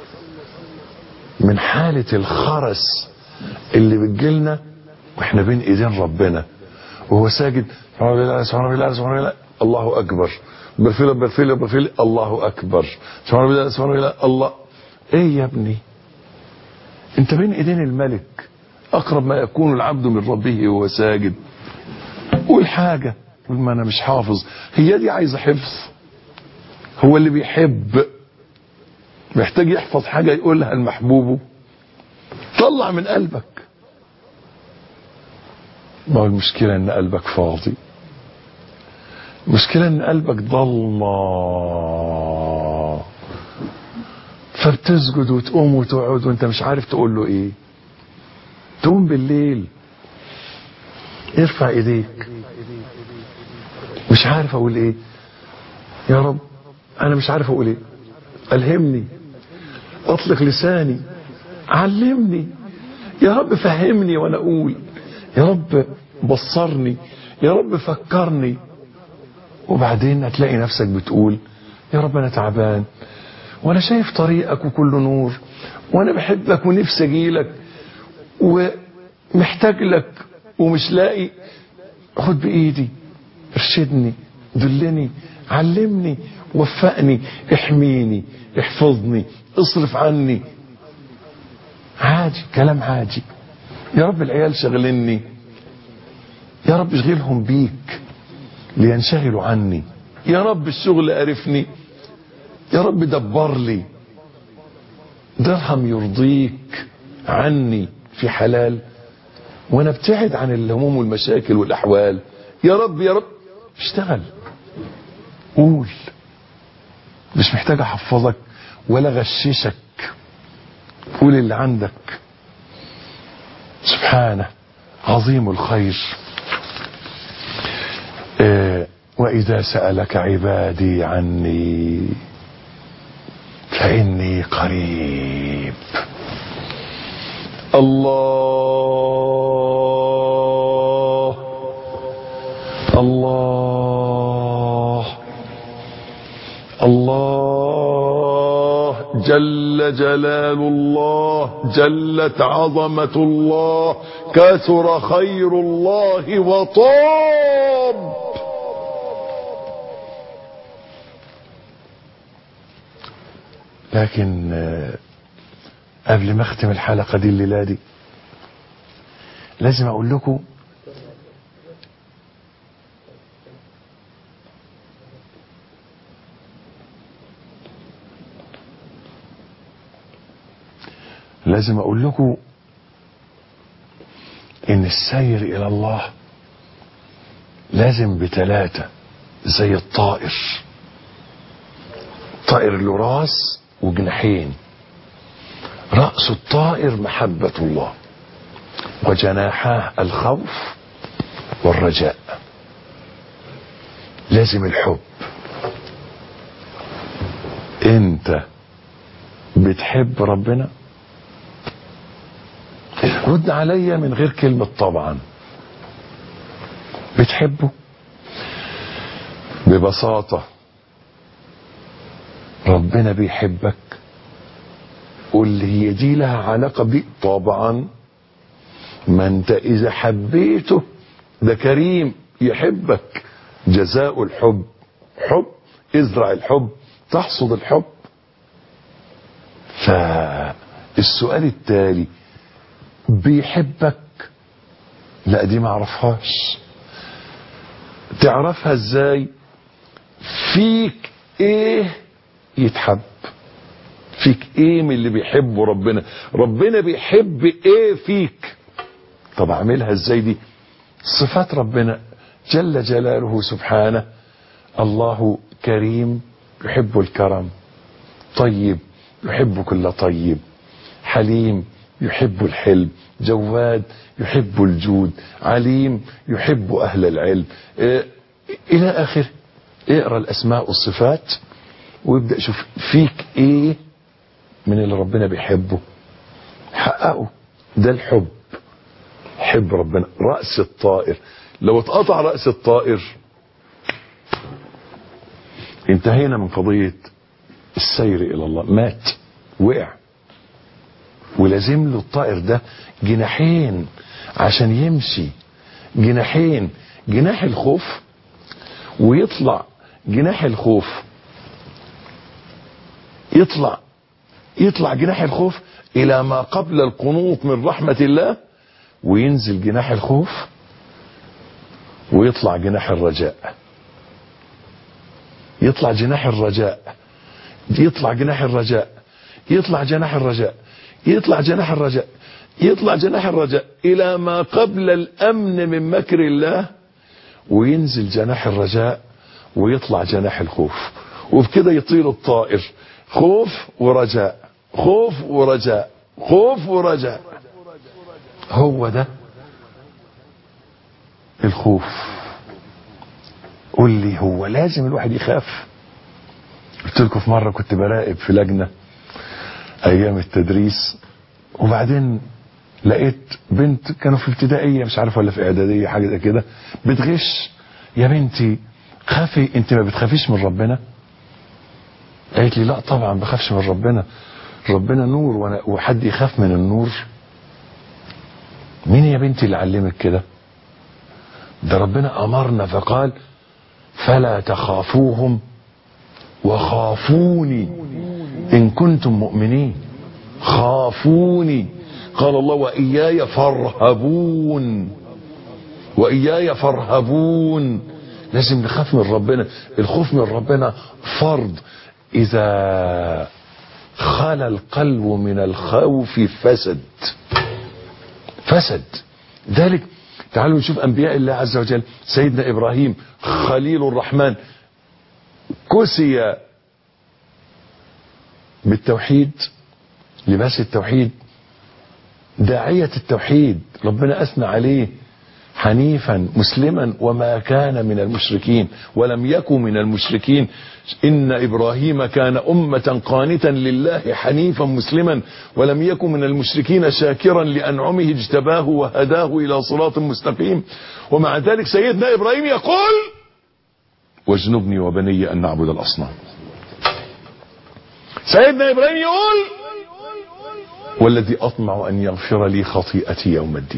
من حالة الخرس اللي بتجيلنا واحنا بين ايدين ربنا وهو ساجد سبحان الله سبحان الله سبحان الله الله اكبر برفيل الله اكبر سبحان الله سبحان الله الله. ايه يا ابني انت بين ايدين الملك، اقرب ما يكون العبد من ربه وهو ساجد. قول حاجة، قول ما انا مش حافظ. هي دي عايزة حفظ؟ هو اللي بيحب محتاج يحفظ حاجة يقولها لمحبوبه؟ طلع من قلبك. ما هو المشكلة ان قلبك فاضي، المشكلة ان قلبك ضلمة، فبتسجد وتقوم وتقعد وانت مش عارف تقول له ايه. تقوم بالليل ارفع ايديك، مش عارف اقول ايه، يا رب انا مش عارف اقول ايه، الهمني، اطلق لساني، علمني يا رب، فهمني وانا اقول، يا رب بصرني، يا رب فكرني. وبعدين هتلاقي نفسك بتقول يا رب انا تعبان، وانا شايف طريقك وكله نور، وانا بحبك ونفسي اجيلك ومحتاج لك ومش لاقي. خد بايدي، ارشدني، دلني، علمني، وفقني، احميني، احفظني، اصرف عني. عادي، كلام عادي. يا رب العيال شغلني، يا رب اشغلهم بيك لينشغلوا عني. يا رب الشغل قرفني، يا رب دبر لي درهم يرضيك عني في حلال، وانا ابتعد عن الهموم والمشاكل والاحوال. يا رب يا رب اشتغل، قول. مش محتاج احفظك ولا غششك، قول اللي عندك. سبحانه عظيم الخير. وإذا سألك عبادي عني فإني قريب. الله الله الله جل جلال الله، جلت عظمة الله، كثر خير الله وطاب. لكن قبل ما اختم الحلقة دي الليلة دي لازم اقول لكم ان السير الى الله لازم بثلاثة، زي الطائر. طائر له راس وجناحين، رأس الطائر محبة الله، وجناحاه الخوف والرجاء. لازم الحب. انت بتحب ربنا؟ رد عليا من غير كلمة طبعا. بتحبه؟ ببساطة ربنا بيحبك؟ قول لي هي دي لها علاقة بيك؟ طبعا. ما انت اذا حبيته ده كريم يحبك. جزاء الحب حب، ازرع الحب تحصد الحب. فالسؤال التالي، بيحبك؟ لا دي ما اعرفهاش. تعرفها ازاي؟ فيك ايه يتحب؟ فيك ايه من اللي بيحبه ربنا؟ ربنا بيحب ايه فيك؟ طب اعملها ازاي دي؟ صفات ربنا جل جلاله سبحانه. الله كريم يحب الكرم، طيب يحب كل طيب، حليم يحب الحلم، جواد يحب الجود، عليم يحب اهل العلم، الى اخر. اقرا الاسماء والصفات وابدأ شوف فيك ايه من اللي ربنا بيحبه، حققه. ده الحب. حب ربنا. رأس الطائر، لو اتقطع رأس الطائر انتهينا من قضية السير الى الله. مات، وقع، ولازم له الطائر ده جناحين عشان يمشي. جناحين، جناح الخوف، ويطلع جناح الخوف، يطلع جناح الخوف الى ما قبل القنوط من رحمة الله، وينزل جناح الخوف ويطلع جناح الرجاء، يطلع جناح الرجاء، يطلع جناح الرجاء، يطلع جناح الرجاء، يطلع جناح الرجاء، يطلع جناح الرجاء إلى ما قبل الأمن من مكر الله، وينزل جناح الرجاء ويطلع جناح الخوف. وبكده يطير الطائر، خوف ورجاء، خوف ورجاء، خوف ورجاء. هو ده الخوف. قول لي هو لازم الواحد يخاف؟ قلت لكم في مرة كنت براقب في لجنة ايام التدريس، وبعدين لقيت بنت كانوا في ابتدائية مش عارف ولا في اعدادية حاجة زي كده بتغش. يا بنتي خافي، انت ما بتخافيش من ربنا؟ قالت لي لا طبعا بخافش من ربنا، ربنا نور وحد يخاف من النور؟ مين يا بنتي اللي علمك كده؟ ده ربنا امرنا فقال فلا تخافوهم وخافوني ان كنتم مؤمنين. خافوني، قال الله وإياي فارهبون، وإياي فارهبون. لازم نخاف من ربنا. الخوف من ربنا فرض. إذا خلى القلب من الخوف فسد. ذلك تعالوا نشوف أنبياء الله عز وجل. سيدنا إبراهيم خليل الرحمن كسي بالتوحيد، لباس التوحيد، داعية التوحيد، ربنا أثنى عليه حنيفا مسلما وما كان من المشركين ولم يكن من المشركين. إن إبراهيم كان أمة قانتا لله حنيفا مسلما ولم يكن من المشركين شاكرا لأنعمه اجتباه وهداه إلى صراط مستقيم. ومع ذلك سيدنا إبراهيم يقول واجنبني وبني أن نعبد الأصنام. سيدنا إبراهيم يقول والذي أطمع أن يغفر لي خطيئتي يوم الدين.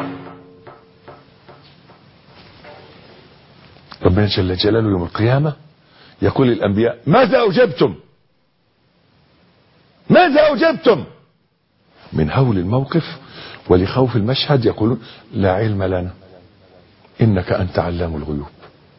ربنا جل جلاله يوم القيامة يقول للأنبياء ماذا أجبتم؟ ماذا أجبتم؟ من هول الموقف ولخوف المشهد يقولون لا علم لنا إنك أنت علام الغيوب.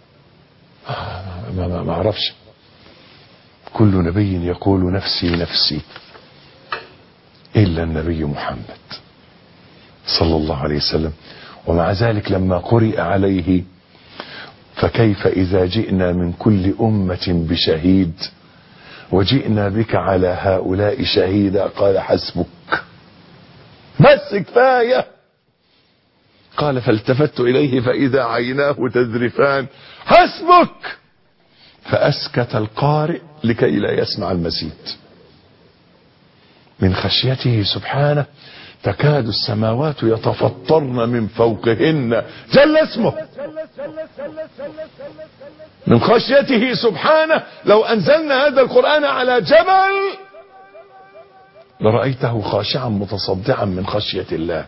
ما أعرفش. كل نبي يقول نفسي نفسي إلا النبي محمد صلى الله عليه وسلم. ومع ذلك لما قرئ عليه فكيف إذا جئنا من كل أمة بشهيد وجئنا بك على هؤلاء شهيدا قال حسبك، بس كفاية. قال فالتفت إليه فإذا عيناه تذرفان حسبك، فأسكت القارئ لكي لا يسمع المزيد. من خشيته سبحانه تكاد السماوات يتفطرن من فوقهن جل اسمه. من خشيته سبحانه لو أنزلنا هذا القرآن على جبل لرأيته خاشعا متصدعا من خشية الله.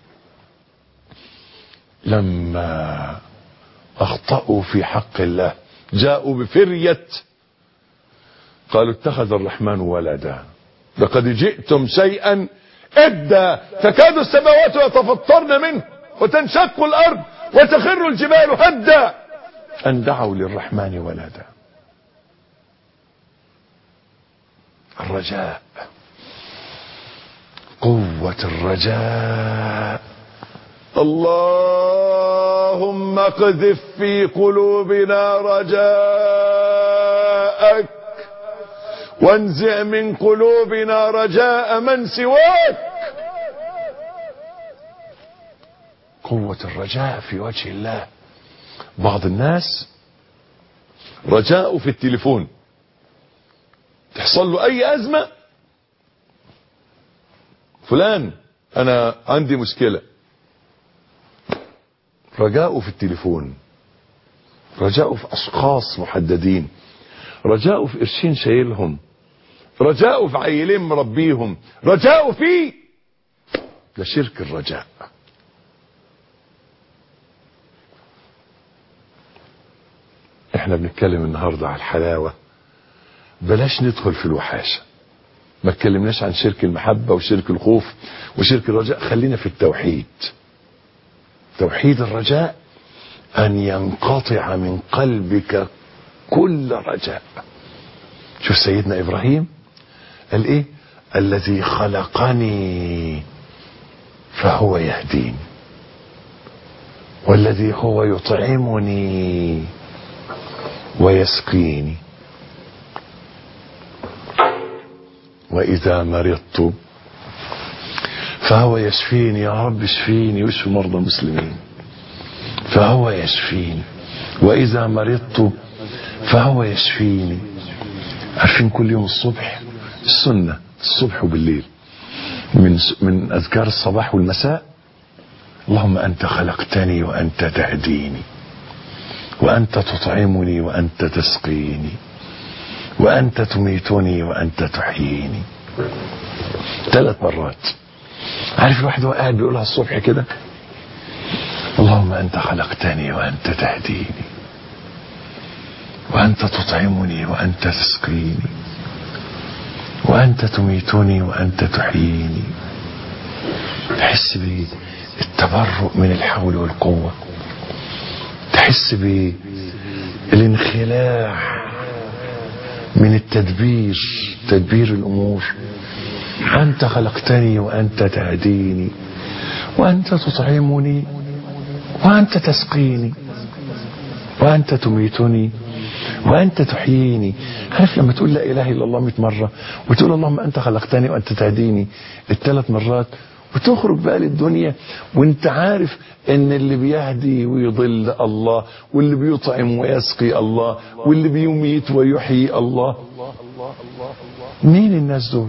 لما أخطأوا في حق الله جاءوا بفرية قالوا اتخذ الرحمن ولدا لقد جئتم شيئا إدا تكاد السماوات يتفطرن منه وتنشق الأرض وتخر الجبال هدا أن دعوا للرحمن ولدا. الرجاء، قوة الرجاء. اللهم اقذف في قلوبنا رجاءك وانزع من قلوبنا رجاء من سواك. قوة الرجاء في وجه الله. بعض الناس رجاءه في التليفون، تحصل له اي ازمة فلان انا عندي مشكلة، رجاءه في التليفون، رجاءه في اشخاص محددين، رجاءه في قرشين شايلهم، رجاءه في عيلين مربيهم، رجاءه في ده شرك الرجاء. احنا بنتكلم النهاردة على الحلاوة، بلاش ندخل في الوحاشة. ما اتكلمناش عن شرك المحبة وشرك الخوف وشرك الرجاء، خلينا في التوحيد. توحيد الرجاء أن ينقطع من قلبك كل رجاء. شوف سيدنا إبراهيم قال إيه؟ الذي خلقني فهو يهدين، والذي هو يطعمني ويسقيني، وإذا مرضت فهو يشفيني. يا رب اشفيني واشف مرضى المسلمين. فهو يشفيني وإذا مرضت فهو يشفيني. عارفين كل يوم الصبح السنة الصبح وبالليل من أذكار الصباح والمساء: اللهم أنت خلقتني وأنت تهديني، وأنت تطعمني وأنت تسقيني، وأنت تميتني وأنت تحييني. 3 مرات. عارف الواحد وهو قاعد بيقولها الصبح كده: اللهم أنت خلقتني وأنت تهديني، وأنت تطعمني وأنت تسقيني، وأنت تميتني وأنت تحييني. تحس بالتبرؤ من الحول والقوة، تحس بالانخلاع من تدبير الأمور. أنت خلقتني وأنت تهديني، وأنت تطعمني وأنت تسقيني، وأنت تميتني وأنت تحييني. عارف لما تقول لا إله إلا الله 100 مرة، وتقول اللهم أنت خلقتني وأنت تهديني 3 مرات، وتخرج بقى للدنيا وانت عارف ان اللي بيهدي ويضل الله، واللي بيطعم ويسقي الله، واللي بيميت ويحيي الله. مين الناس دول؟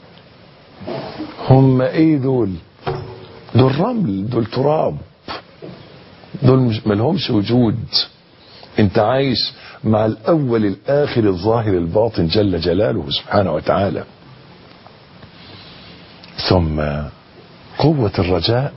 هم ايه دول؟ دول رمل، دول تراب، دول ملهمش وجود. انت عايش مع الاول الاخر الظاهر الباطن جل جلاله سبحانه وتعالى. ثم قوة الرجاء.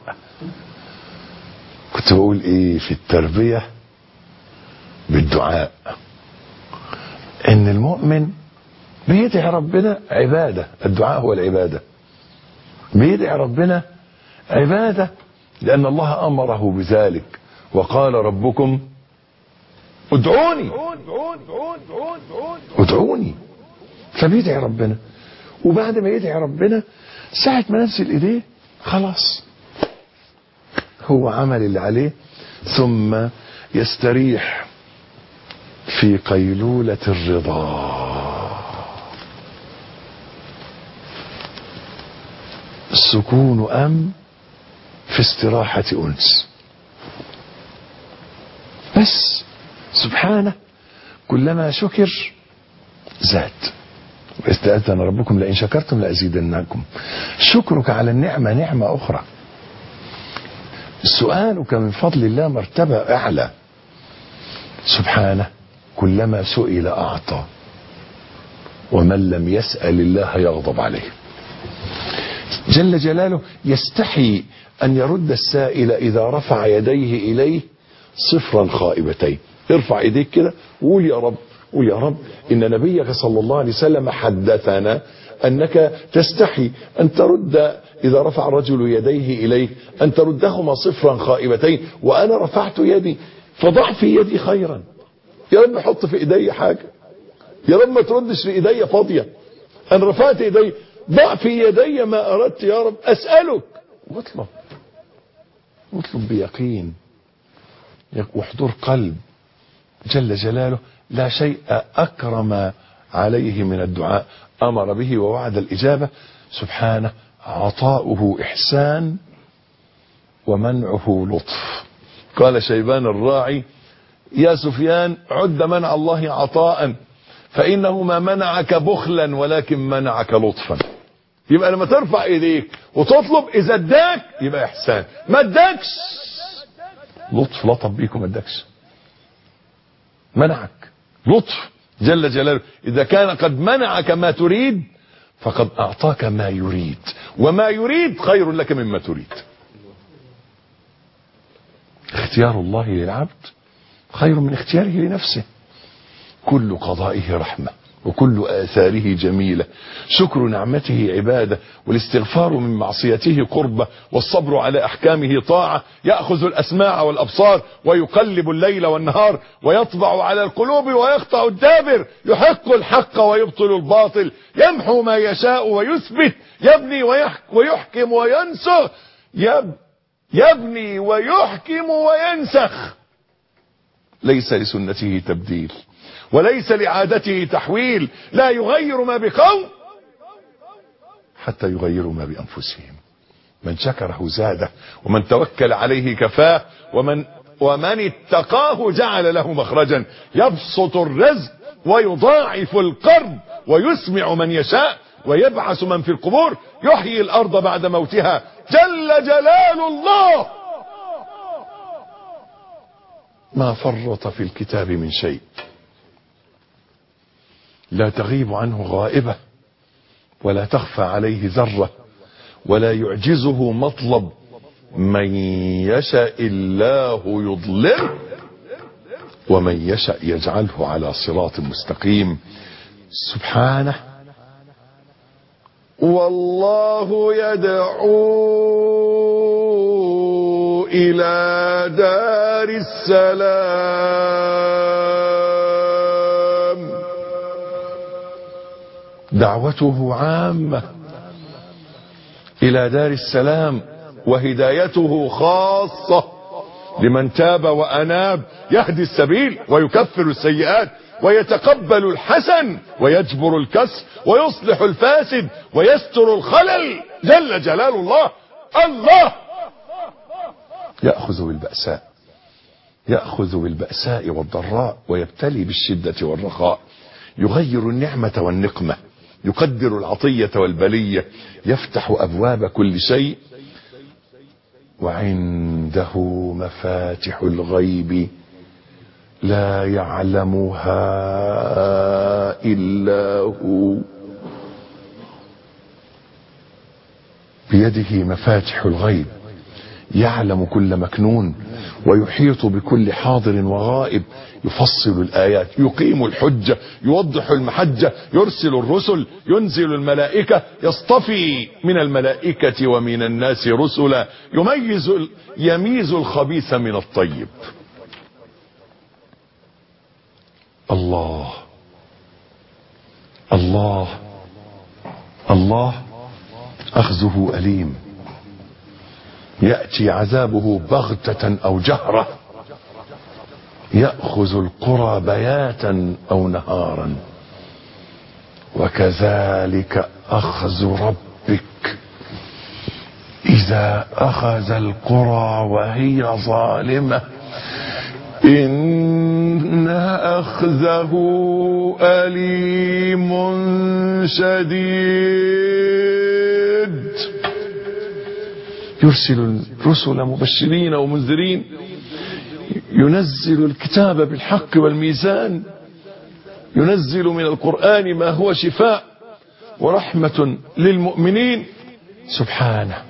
كنت بقول ايه في التربية بالدعاء؟ ان المؤمن بيدعي ربنا عبادة. الدعاء هو العبادة. بيدعي ربنا عبادة لأن الله أمره بذلك، وقال ربكم ادعوني ادعوني. فبيدعي ربنا، وبعد ما يدعي ربنا ساعة ما نزل ايديه خلاص هو عمل اللي عليه، ثم يستريح في قيلولة الرضا. السكون في استراحة أنس. بس سبحانه كلما شكر زاد. واستأذن ربكم لئن شكرتم لأزيدنكم. شكرك على النعمة نعمة أخرى. سؤالك من فضل الله مرتبة أعلى. سبحانه كلما سئل أعطى، ومن لم يسأل الله يغضب عليه. جل جلاله يستحي أن يرد السائل إذا رفع يديه إليه صفرا خائبتين. ارفع ايديك كده وقول يا رب، قول يا رب. إن نبيك صلى الله عليه وسلم حدثنا أنك تستحي أن ترد إذا رفع الرجل يديه إليك أن تردهما صفرا خائبتين، وأنا رفعت يدي فضع في يدي خيرا. يا رب حط في إيدي حاجة، يا رب ما تردش في إيدي فاضية. أنا رفعت إيدي، ضع في يدي ما أردت يا رب. أسألك، واطلب بيقين وحضور قلب. جل جلاله لا شيء أكرم عليه من الدعاء. أمر به ووعد الإجابة. سبحانه عطاؤه إحسان ومنعه لطف. قال شيبان الراعي: يا سفيان عد منع الله عطاء، فإنه ما منعك بخلا ولكن منعك لطفا. يبقى لما ترفع ايديك وتطلب، إذا اداك يبقى إحسان، ما اداكش لطف، لطف بيك وما اداكش، منعك لطف جل جلاله. إذا كان قد منعك ما تريد فقد أعطاك ما يريد، وما يريد خير لك مما تريد. اختيار الله للعبد خير من اختياره لنفسه. كل قضائه رحمة وكل آثاره جميلة. شكر نعمته عبادة، والاستغفار من معصيته قربة، والصبر على أحكامه طاعة. يأخذ الأسماع والأبصار ويقلب الليل والنهار، ويطبع على القلوب ويقطع الدابر. يحق الحق ويبطل الباطل، يمحو ما يشاء ويثبت، يبني ويحكم وينسخ. يبني ويحكم وينسخ. ليس لسنته تبديل، وليس لعادته تحويل. لا يغير ما بقوم حتى يغيروا ما بأنفسهم. من شكره زاده، ومن توكل عليه كفاه، ومن اتقاه جعل له مخرجا. يبسط الرزق ويضاعف القرض، ويسمع من يشاء، ويبعث من في القبور، يحيي الأرض بعد موتها. جل جلال الله. ما فرط في الكتاب من شيء، لا تغيب عنه غائبة، ولا تخفى عليه ذرة، ولا يعجزه مطلب. من يشاء الله يضلله، ومن يشاء يجعله على صراط مستقيم. سبحانه. والله يدعو إلى دار السلام. دعوته عامة إلى دار السلام، وهدايته خاصة لمن تاب وأناب. يهدي السبيل ويكفر السيئات، ويتقبل الحسن ويجبر الكسر، ويصلح الفاسد ويستر الخلل. جل جلال الله. الله يأخذ بالبأساء والضراء، ويبتلي بالشدة والرخاء. يغير النعمة والنقمة، يقدر العطية والبلية، يفتح أبواب كل شيء. وعنده مفاتح الغيب لا يعلمها إلا هو. بيده مفاتح الغيب، يعلم كل مكنون، ويحيط بكل حاضر وغائب. يفصل الآيات، يقيم الحجة، يوضح المحجة، يرسل الرسل، ينزل الملائكة، يصطفي من الملائكة ومن الناس رسلا، يميز الخبيث من الطيب. الله الله الله. أخذه أليم، يأتي عذابه بغتة أو جهرة. يأخذ القرى بياتا أو نهارا. وكذلك أخذ ربك إذا أخذ القرى وهي ظالمة، إن أخذه أليم شديد. يرسل الرسل مبشرين ومنذرين، ينزل الكتاب بالحق والميزان، ينزل من القرآن ما هو شفاء ورحمة للمؤمنين. سبحانه.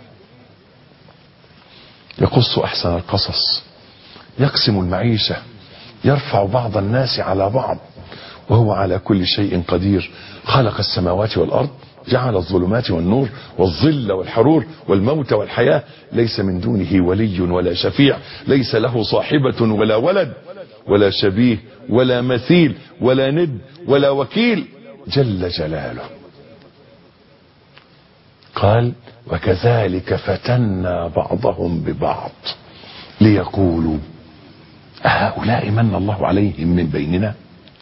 يقص أحسن القصص، يقسم المعيشة، يرفع بعض الناس على بعض، وهو على كل شيء قدير. خلق السماوات والأرض، جعل الظلمات والنور، والظل والحرور، والموت والحياة. ليس من دونه ولي ولا شفيع، ليس له صاحبة ولا ولد ولا شبيه ولا مثيل ولا ند ولا وكيل. جل جلاله. قال: وكذلك فتنا بعضهم ببعض ليقولوا أهؤلاء من الله عليهم من بيننا.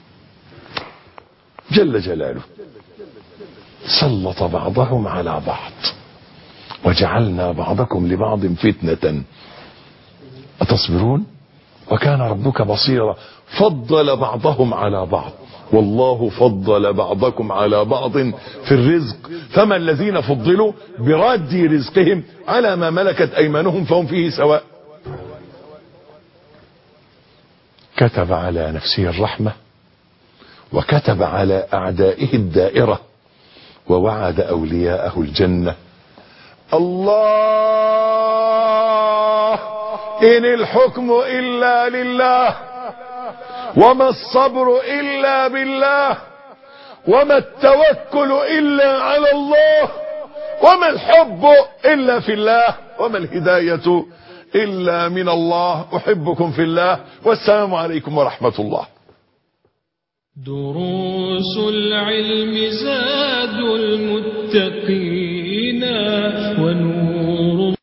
جل جلاله. سلط بعضهم على بعض، وجعلنا بعضكم لبعض فتنة أتصبرون وكان ربك بصيرا. فضل بعضهم على بعض، والله فضل بعضكم على بعض في الرزق. فما الذين فضلوا براد رزقهم على ما ملكت أيمانهم فهم فيه سواء. كتب على نفسه الرحمة، وكتب على أعدائه الدائرة، ووعد أولياءه الجنة. الله. إن الحكم إلا لله، وما الصبر إلا بالله، وما التوكل إلا على الله، وما الحب إلا في الله، وما الهداية إلا من الله. أحبكم في الله، والسلام عليكم ورحمة الله. دروس العلم زاد المتقين.